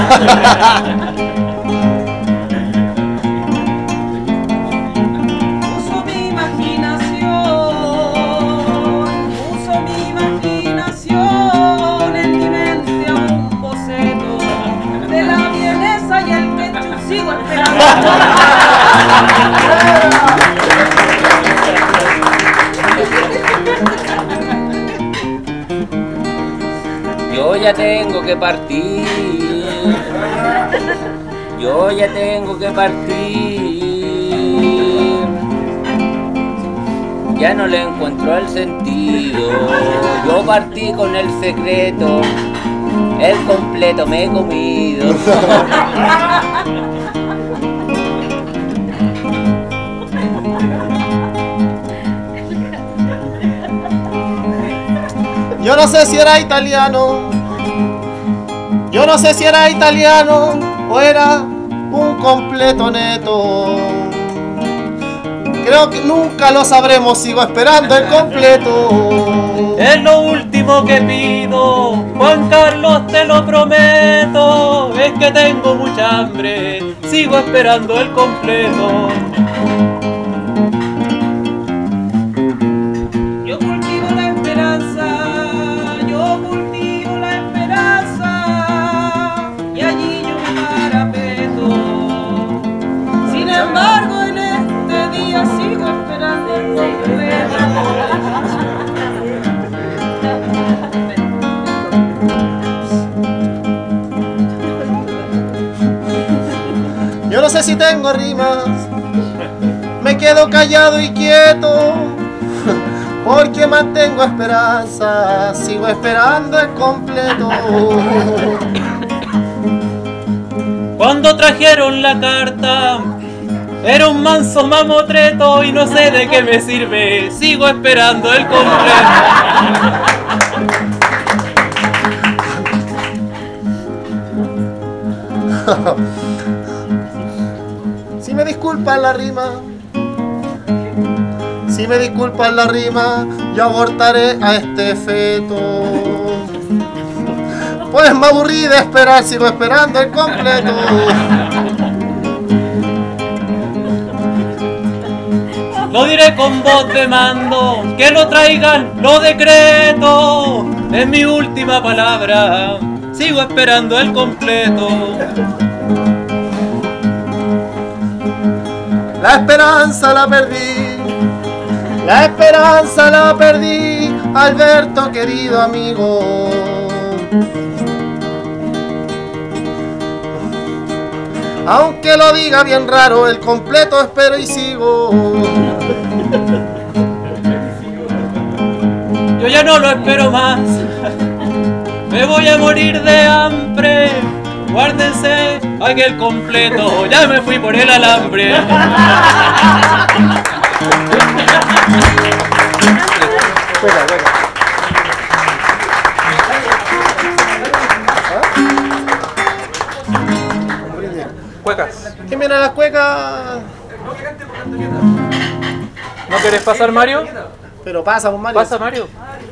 Uso mi imaginación, uso mi imaginación, en mi mente a un boceto de la vienesa y el ketchup. Sigo esperando. Yo ya tengo que partir, yo ya tengo que partir, ya no le encuentro el sentido, yo partí con el secreto, el completo me he comido. Yo no sé si era italiano, yo no sé si era italiano o era un completo neto. Creo que nunca lo sabremos, sigo esperando el completo. Es lo último que pido, Juan Carlos, te lo prometo. Es que tengo mucha hambre, sigo esperando el completo. Yo cultivo la esperanza, yo cultivo la esperanza, y allí yo me parapeto. Sin embargo, en este día sigo esperando el completo. Yo no sé si tengo rimas, me quedo callado y quieto, porque mantengo esperanza, sigo esperando el completo. Cuando trajeron la carta, era un manso mamotreto y no sé de qué me sirve, sigo esperando el completo. Si me disculpan la rima, si me disculpan la rima, yo abortaré a este feto. Pues me aburrí de esperar, sigo esperando el completo. Lo diré con voz de mando, que lo traigan, lo decreto. Es mi última palabra, sigo esperando el completo. La esperanza la perdí, la esperanza la perdí, Alberto querido amigo. Aunque lo diga bien raro, el completo espero y sigo. Yo ya no lo espero más, me voy a morir de hambre. Guárdense aquel completo, ya me fui por el alambre. Juega, juega. Cuecas. ¿Quién viene a las cuecas? ¿No querés pasar, Mario? Pero pasa, pues, Mario. Pasa, Mario.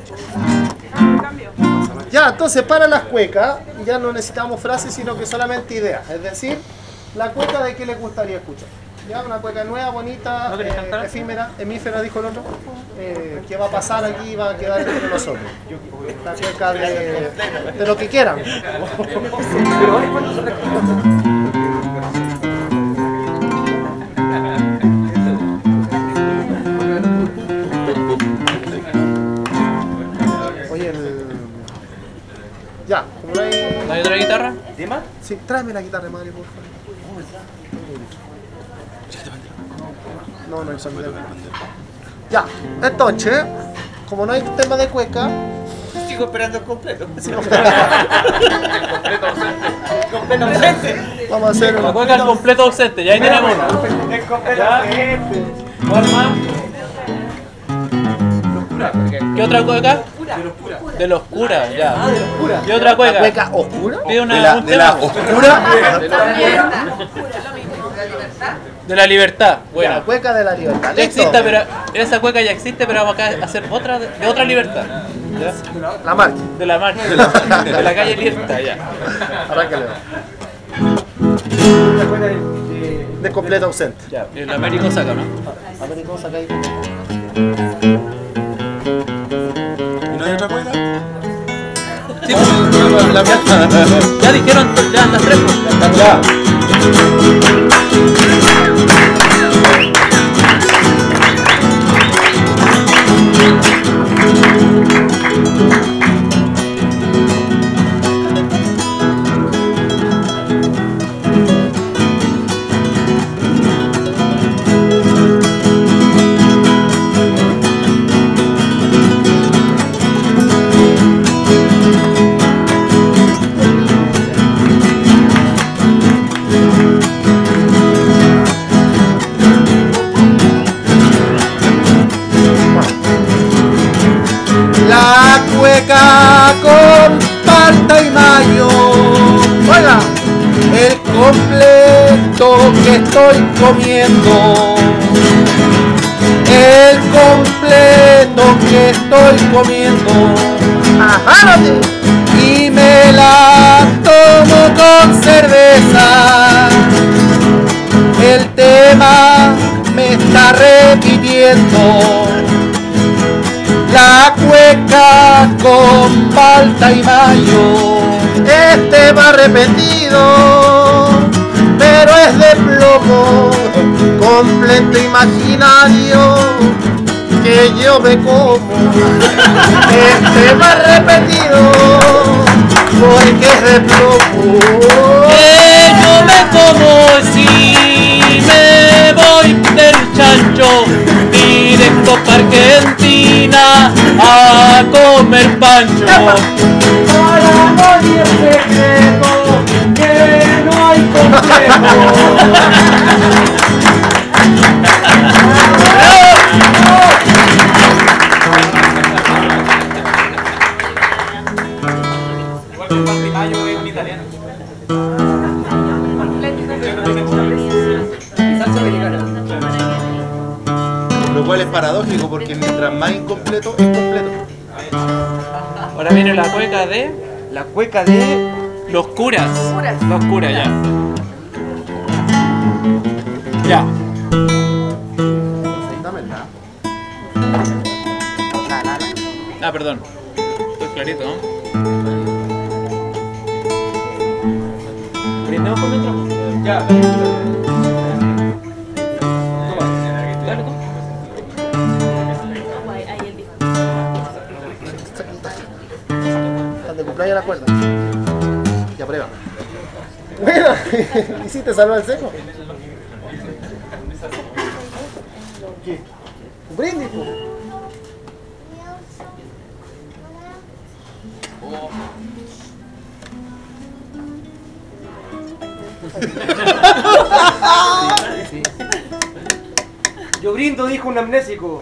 Ya, entonces para las cuecas ya no necesitamos frases, sino que solamente ideas. Es decir, la cueca de qué les gustaría escuchar. Ya, una cueca nueva, bonita, ¿No querés eh, cantar? efímera, hemífera, dijo el otro. Eh, ¿Qué va a pasar aquí? Va a quedar entre nosotros. La cueca de, de lo que quieran. Oye, el... Ya, como no hay... ¿No hay otra guitarra? ¿Tema? Sí, tráeme la guitarra, Mario, por favor. No, no hay sonido. Ya, entonces, como no hay tema de cueca, Sigo esperando el completo. sigo- El completo ausente. vamos a hacer La una cueca al completo ausente, ya ahí tenemos uno. El completo Ya. ausente. ¿Cuál más? ¿Qué otra cueca? De los curas, ya. ¿Qué otra ¿La cueca? cueca oscura? Pide una, De la, un de la tema. oscura. De la libertad, bueno. La cueca de la libertad. Ya Listo. existe, pero esa cueca ya existe, pero vamos acá a hacer otra de, de otra libertad. ¿Ya? La marcha. De la marcha, de la, de la calle Libertad, ya. Arráncale. De completo ausente. Ya, el Américo saca, ¿no? Américo saca ahí. ¿Y no hay otra cueca? Sí, pues, la, ya dijeron ya las tres, pues. Ya. La cueca con palta y mayo. Oiga, el completo que estoy comiendo. El completo que estoy comiendo. Ajá, y me la tomo con cerveza. El tema me está repitiendo. La cueca con palta y mayo. Este va repetido, pero es de plomo, completo imaginario que yo me como. Este va repetido, porque es de plomo. Que yo me como si me voy del chancho directo para Argentina a comer pancho. Para morir secreto, que no hay complejo. Igual que el pan de mayo es un italiano. Lo cual es paradójico porque mientras más incompleto es completo. Ahora viene la cueca de La cueca de... los curas. Curas. Los curas, ya. Ya. Ah, perdón. Estoy clarito, ¿no? Brindemos por dentro. Ya. Dale, tú. Ahí el disco. De cumpleaños la cuerda. Ya prueba. Bueno, ¿y si te salva el seco? ¿Qué? ¿Un brindis? Po? Yo brindo, dijo un amnésico.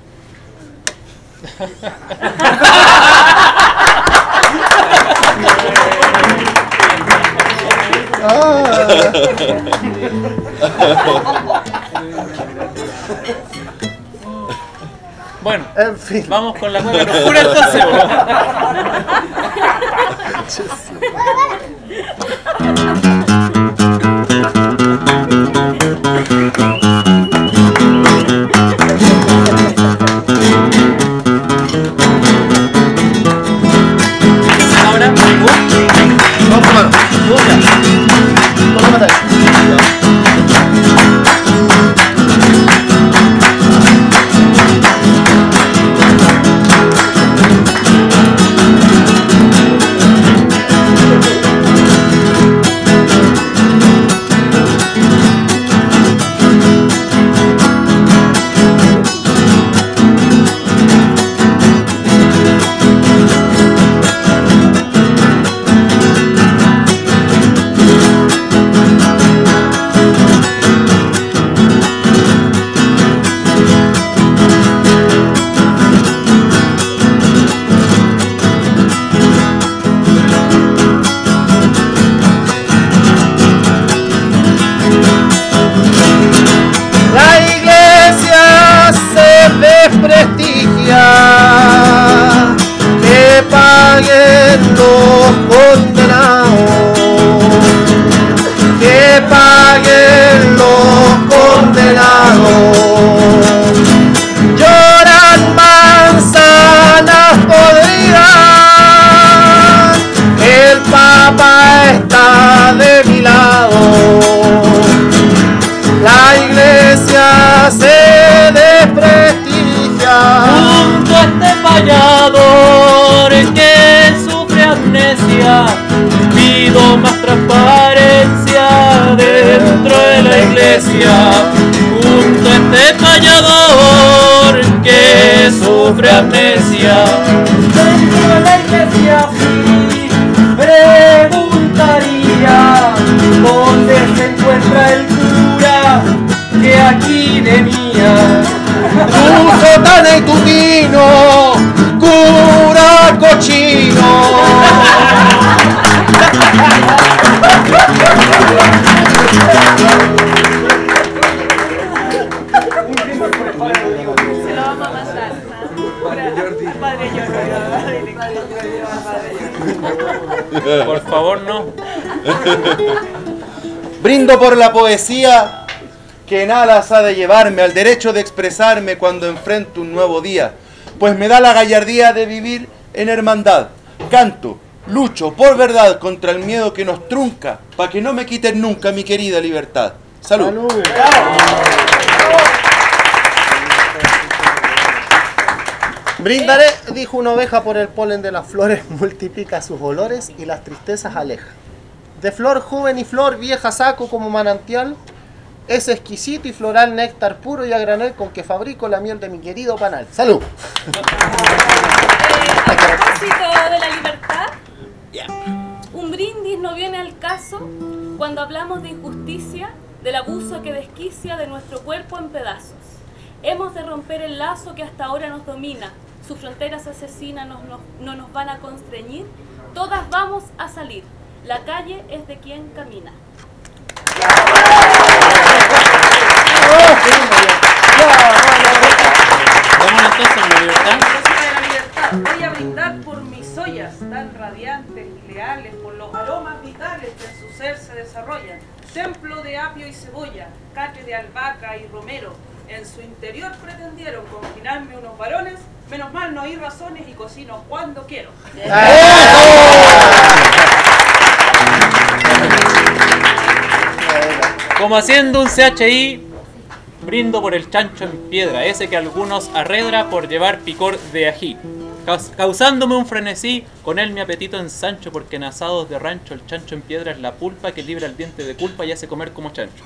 Bueno, En fin. vamos con la cueca de los curas entonces. Ahora, Vamos, hermano. Vamos a matar. iglesia, junto a este payador que sufre amnesia. Dentro de la iglesia sí preguntaría dónde se encuentra el cura que aquí venía. Tu sotana y tu vino, cura cochino. Se lo vamos a pasar. Padre Jordi. Por favor, no. Brindo por la poesía que en alas ha de llevarme al derecho de expresarme cuando enfrento un nuevo día, pues me da la gallardía de vivir en hermandad. Canto, lucho por verdad contra el miedo que nos trunca, para que no me quiten nunca mi querida libertad. Salud. Salud. Brindaré, dijo una oveja, por el polen de las flores, multiplica sus olores y las tristezas aleja. De flor joven y flor vieja saco como manantial, es exquisito y floral néctar puro y a granel con que fabrico la miel de mi querido panal. ¡Salud! A propósito de la libertad, un brindis no viene al caso cuando hablamos de injusticia, del abuso que desquicia de nuestro cuerpo en pedazos. Hemos de romper el lazo que hasta ahora nos domina, sus fronteras asesinas nos, nos, no nos van a constreñir, todas vamos a salir, la calle es de quien camina. Vámonos entonces a la libertad. Voy a brindar por mis ollas tan radiantes y leales, por los aromas vitales que en su ser se desarrollan. Templo de apio y cebolla, calle de albahaca y romero. En su interior pretendieron confinarme unos varones, menos mal no hay razones y cocino cuando quiero. Como haciendo un C H I, brindo por el chancho en piedra, ese que algunos arredra por llevar picor de ají, caus causándome un frenesí, con él mi apetito ensancho, porque en asados de rancho el chancho en piedra es la pulpa que libra el diente de culpa y hace comer como chancho.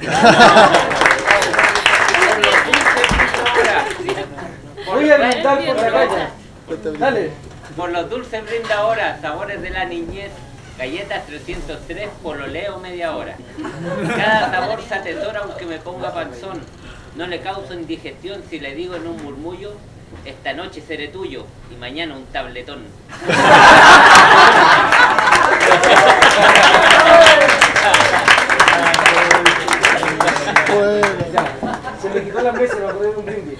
Voy a brindar por la calle. Dale. Por los dulces brinda ahora, sabores de la niñez. Galletas trescientos tres, pololeo media hora. Cada sabor se atesora aunque me ponga panzón. No le causo indigestión si le digo en un murmullo: esta noche seré tuyo y mañana un tabletón. Se me quitó la mesa y me acordé de un brindis.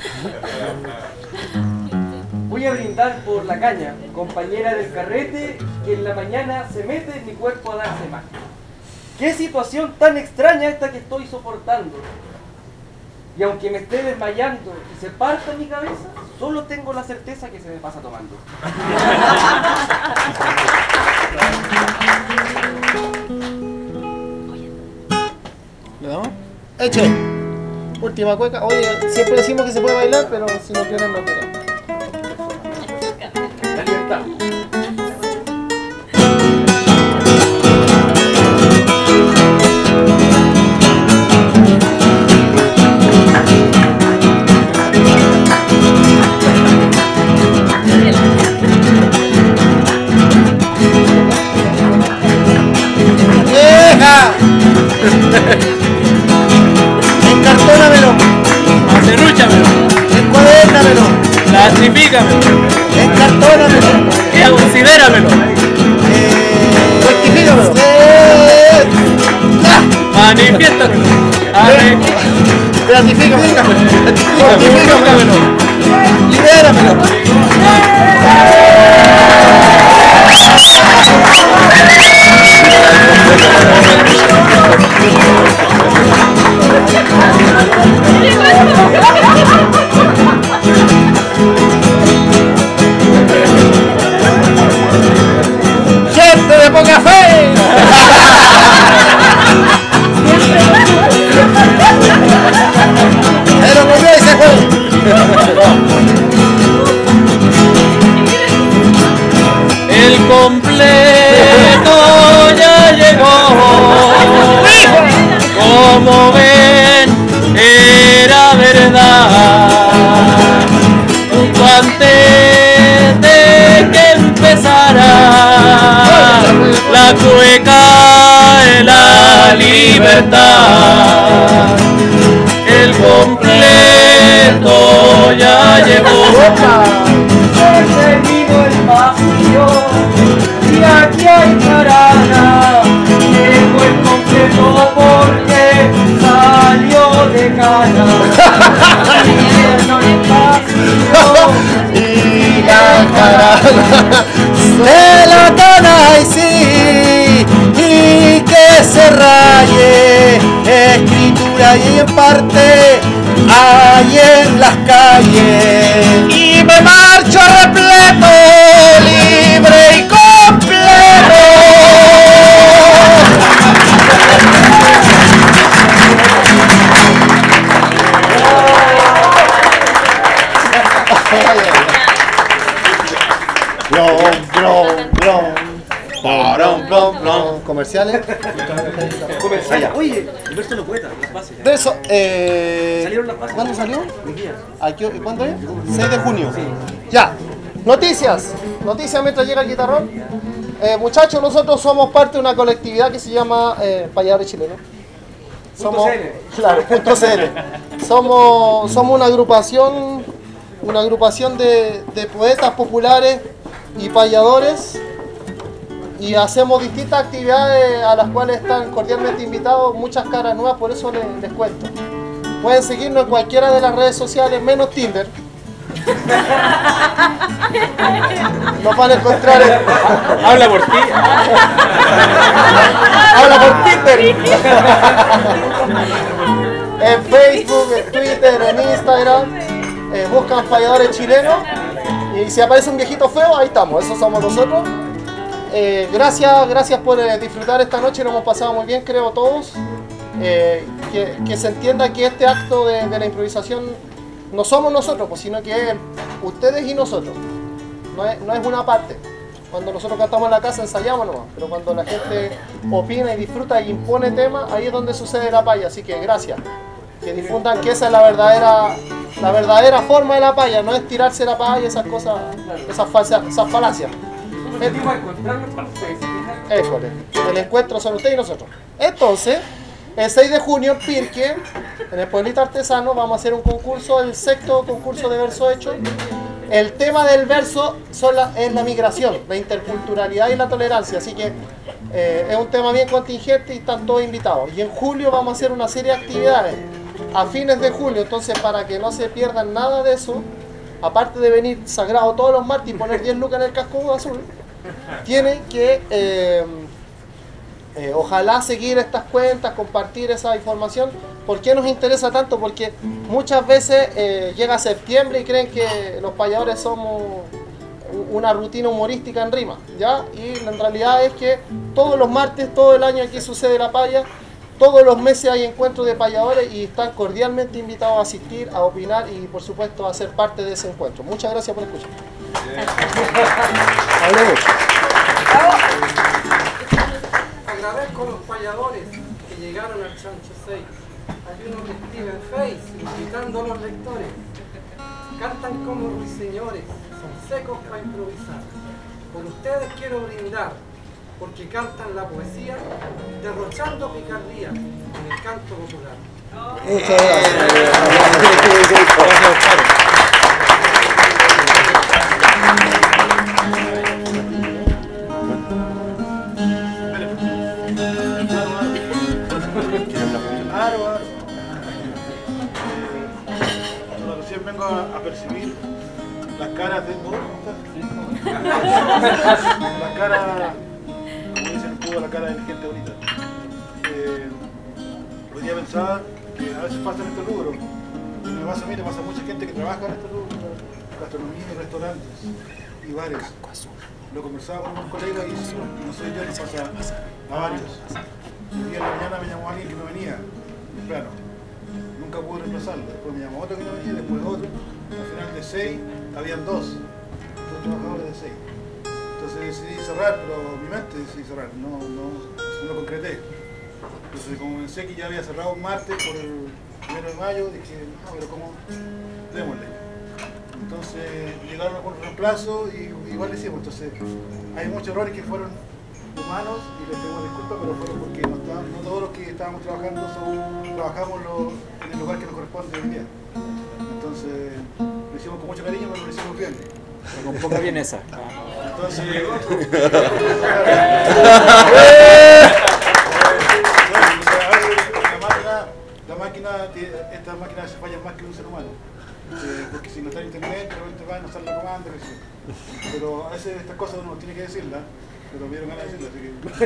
Voy a brindar por la caña, compañera del carrete, que en la mañana se mete en mi cuerpo a darse más. Qué situación tan extraña esta que estoy soportando. Y aunque me esté desmayando y se parta mi cabeza, solo tengo la certeza que se me pasa tomando. ¿Le damos? ¡Eche! Última cueca. Oye, siempre decimos que se puede bailar, pero si no quieren, no quieren. La libertad. ¡Vieja! Encartónamelo. Acerrúchamelo. Encuadérnamelo. Plastifícamelo. Encartónamelo. Considéramelo. Eh, Rectifícamelo. Eh, ah. Manifiéstamelo. Arre. Gratifícamelo. Gratifícamelo. Libéramelo. ¡Gente de poca fe! ¡Pero comió y se fue! El completo ya cae la libertad, el completo ya llegó. He tenido el vacío y aquí hay jarana. Llegó el completo porque salió de cana. Y la jarana de la cana, y sí, y que se raye escritura y en parte hay en las calles. Y me marcho repleto, libre y completo. Blom, blom, blom. Blom, blom, blom. Comerciales. Comerciales. Oye, el verso no poeta, las bases. Verso, eh, ¿Salieron las bases? ¿Cuándo salió? Hoy día. ¿A qué- ¿Cuándo es? seis de junio. Ya. Noticias. Noticias mientras llega el guitarrón. Eh, muchachos, nosotros somos parte de una colectividad que se llama eh, Payadores Chilenos. Somos, Punto C L. claro, punto C L. Somos, somos una agrupación, una agrupación de, de poetas populares y payadores, y hacemos distintas actividades a las cuales están cordialmente invitados muchas caras nuevas, por eso les, les cuento. Pueden seguirnos en cualquiera de las redes sociales, menos Tinder. Nos van a encontrar en... Habla por ti. Habla por Tinder. En Facebook, en Twitter, en Instagram. Eh, buscan Payadores Chilenos. Y si aparece un viejito feo, ahí estamos. Esos somos nosotros. Eh, gracias, gracias por eh, disfrutar esta noche. Lo hemos pasado muy bien, creo, todos. Eh, que, que se entienda que este acto de, de la improvisación no somos nosotros, pues, sino que es ustedes y nosotros. No es, no es una parte. Cuando nosotros cantamos en la casa ensayamos nomás, pero cuando la gente opina y disfruta y impone temas, ahí es donde sucede la paya. Así que gracias. Que difundan que esa es la verdadera, la verdadera forma de la paya, no es tirarse la paya, esas cosas, esas, falsas, esas falacias. Éjole, el encuentro son ustedes y nosotros. Entonces, el seis de junio en Pirque, en el Pueblito Artesano, vamos a hacer un concurso, el sexto concurso de verso hecho. El tema del verso son la, es la migración, la interculturalidad y la tolerancia, así que eh, es un tema bien contingente y están todos invitados. Y en julio vamos a hacer una serie de actividades a fines de julio, entonces para que no se pierdan nada de eso, aparte de venir sagrado todos los martes y poner diez lucas en el casco azul, tienen que eh, eh, ojalá seguir estas cuentas, compartir esa información. ¿Por qué nos interesa tanto? Porque muchas veces eh, llega septiembre y creen que los payadores somos una rutina humorística en rima, ¿ya? Y en realidad es que todos los martes, todo el año aquí sucede la paya, todos los meses hay encuentros de payadores y están cordialmente invitados a asistir, a opinar y por supuesto a ser parte de ese encuentro. Muchas gracias por escuchar. Hablé mucho. Agradezco a los payadores que llegaron al Chancho seis. Hay uno que escribe en Face, invitando a los lectores. Cantan como ruiseñores, son secos para improvisar. Por ustedes quiero brindar, porque cantan la poesía, derrochando picardía en el canto popular. Muchas gracias. Recién vengo a, a percibir las caras de todos. Las caras, como dicen tú, la cara de la gente bonita. Eh, hoy día pensaba que a veces pasa en este rubro. Y me pasa a mí, le pasa a mucha gente que trabaja en este rubro, gastronomía y restaurantes y bares. Lo conversaba con unos colegas y no sé, ya nos pasa a varios. El día de la mañana me llamó alguien que no venía temprano. Nunca pude reemplazarlo. Después me llamó otro que no venía, después otro. Al final de seis, habían dos. Dos trabajadores de seis. Entonces decidí cerrar, pero mi mente decidí cerrar. No, no, no lo concreté. Entonces como pensé que ya había cerrado un martes por el primero de mayo, dije, no, pero ¿cómo? Démosle. Entonces llegaron algunos reemplazos y igual le hicimos. Entonces hay muchos errores que fueron manos y les pedimos disculpas, pero fueron porque no, está, no todos los que estábamos trabajando son, trabajamos lo, en el lugar que nos corresponde hoy en día. Entonces, lo hicimos con mucho cariño, pero lo hicimos bien. Pero con poca vienesa. Entonces, la máquina, la máquina, esta máquina se falla más que un ser humano. Eh, porque si no está en internet, de repente va y no sale la comanda, que sí. Pero a veces estas cosas uno tiene que decirlas, pero me dieron ganas de decirlas, así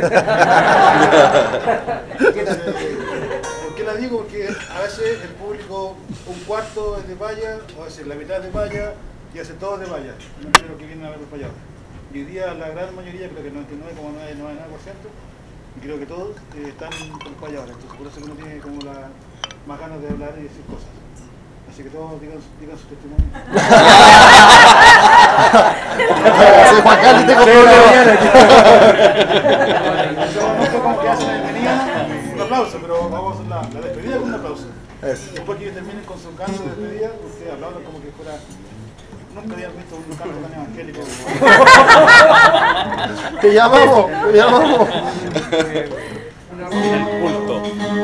que... Entonces, ¿por qué la digo? Porque a veces el público, un cuarto es de Paya, o a veces la mitad es de Paya, y hace todo de Paya, no sé lo que vienen a ver los payados. Y hoy día la gran mayoría, creo que el noventa y nueve coma noventa y nueve por ciento, y creo que todos eh, están con los payadores, entonces por eso uno tiene como la, más ganas de hablar y decir cosas. Así que todos digan, digan su testimonio. Soy Juan Carlos y tengo problemas. No sé cómo que hacen la bienvenida, un aplauso, pero vamos a hacer la, la despedida con un aplauso. Eso. Después que ellos terminen con su canto de despedida, ustedes aplaudan como que fuera... Nunca habían visto un canto tan evangélico. Te llamamos, te llamamos. El culto.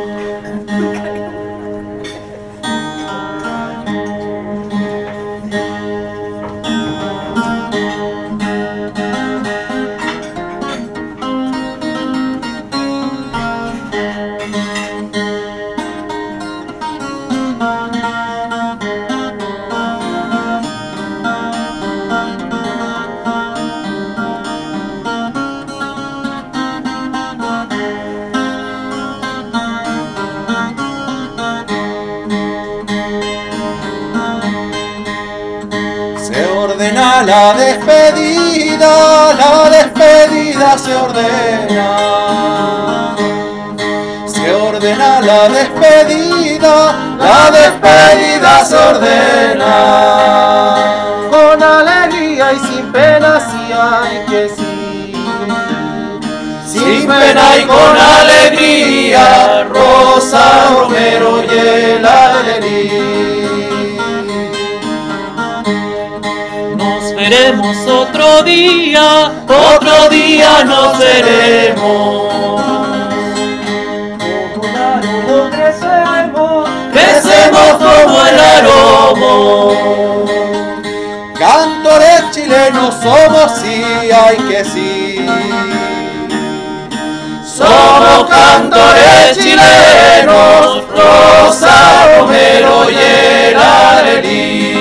La despedida, la despedida se ordena. Se ordena la despedida, la despedida se ordena. Con alegría y sin pena, si hay que sí. Sin pena y con alegría, Rosa Romero y el Adelí. Veremos otro día, otro día nos veremos. Como el aromo crecemos, Crecemos como el aromo. Cantores chilenos somos, sí, hay que sí. Somos cantores chilenos, Rosa Romero y el Adelí.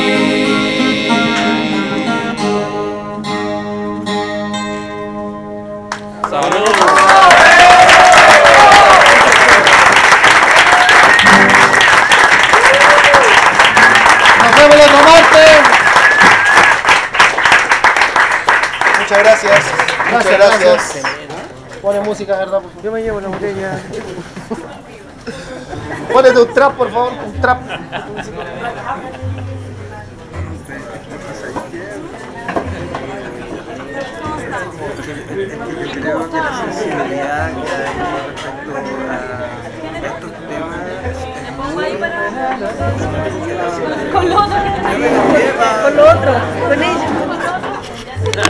Muchas gracias. Muchas gracias. Pone música, ¿verdad? Yo me llevo la botella. Ponete un trap, por favor. Un trap. Yo creo que la sensibilidad que hay respecto a estos temas es muy... Con lo otro. Con lo otro. Con ellos.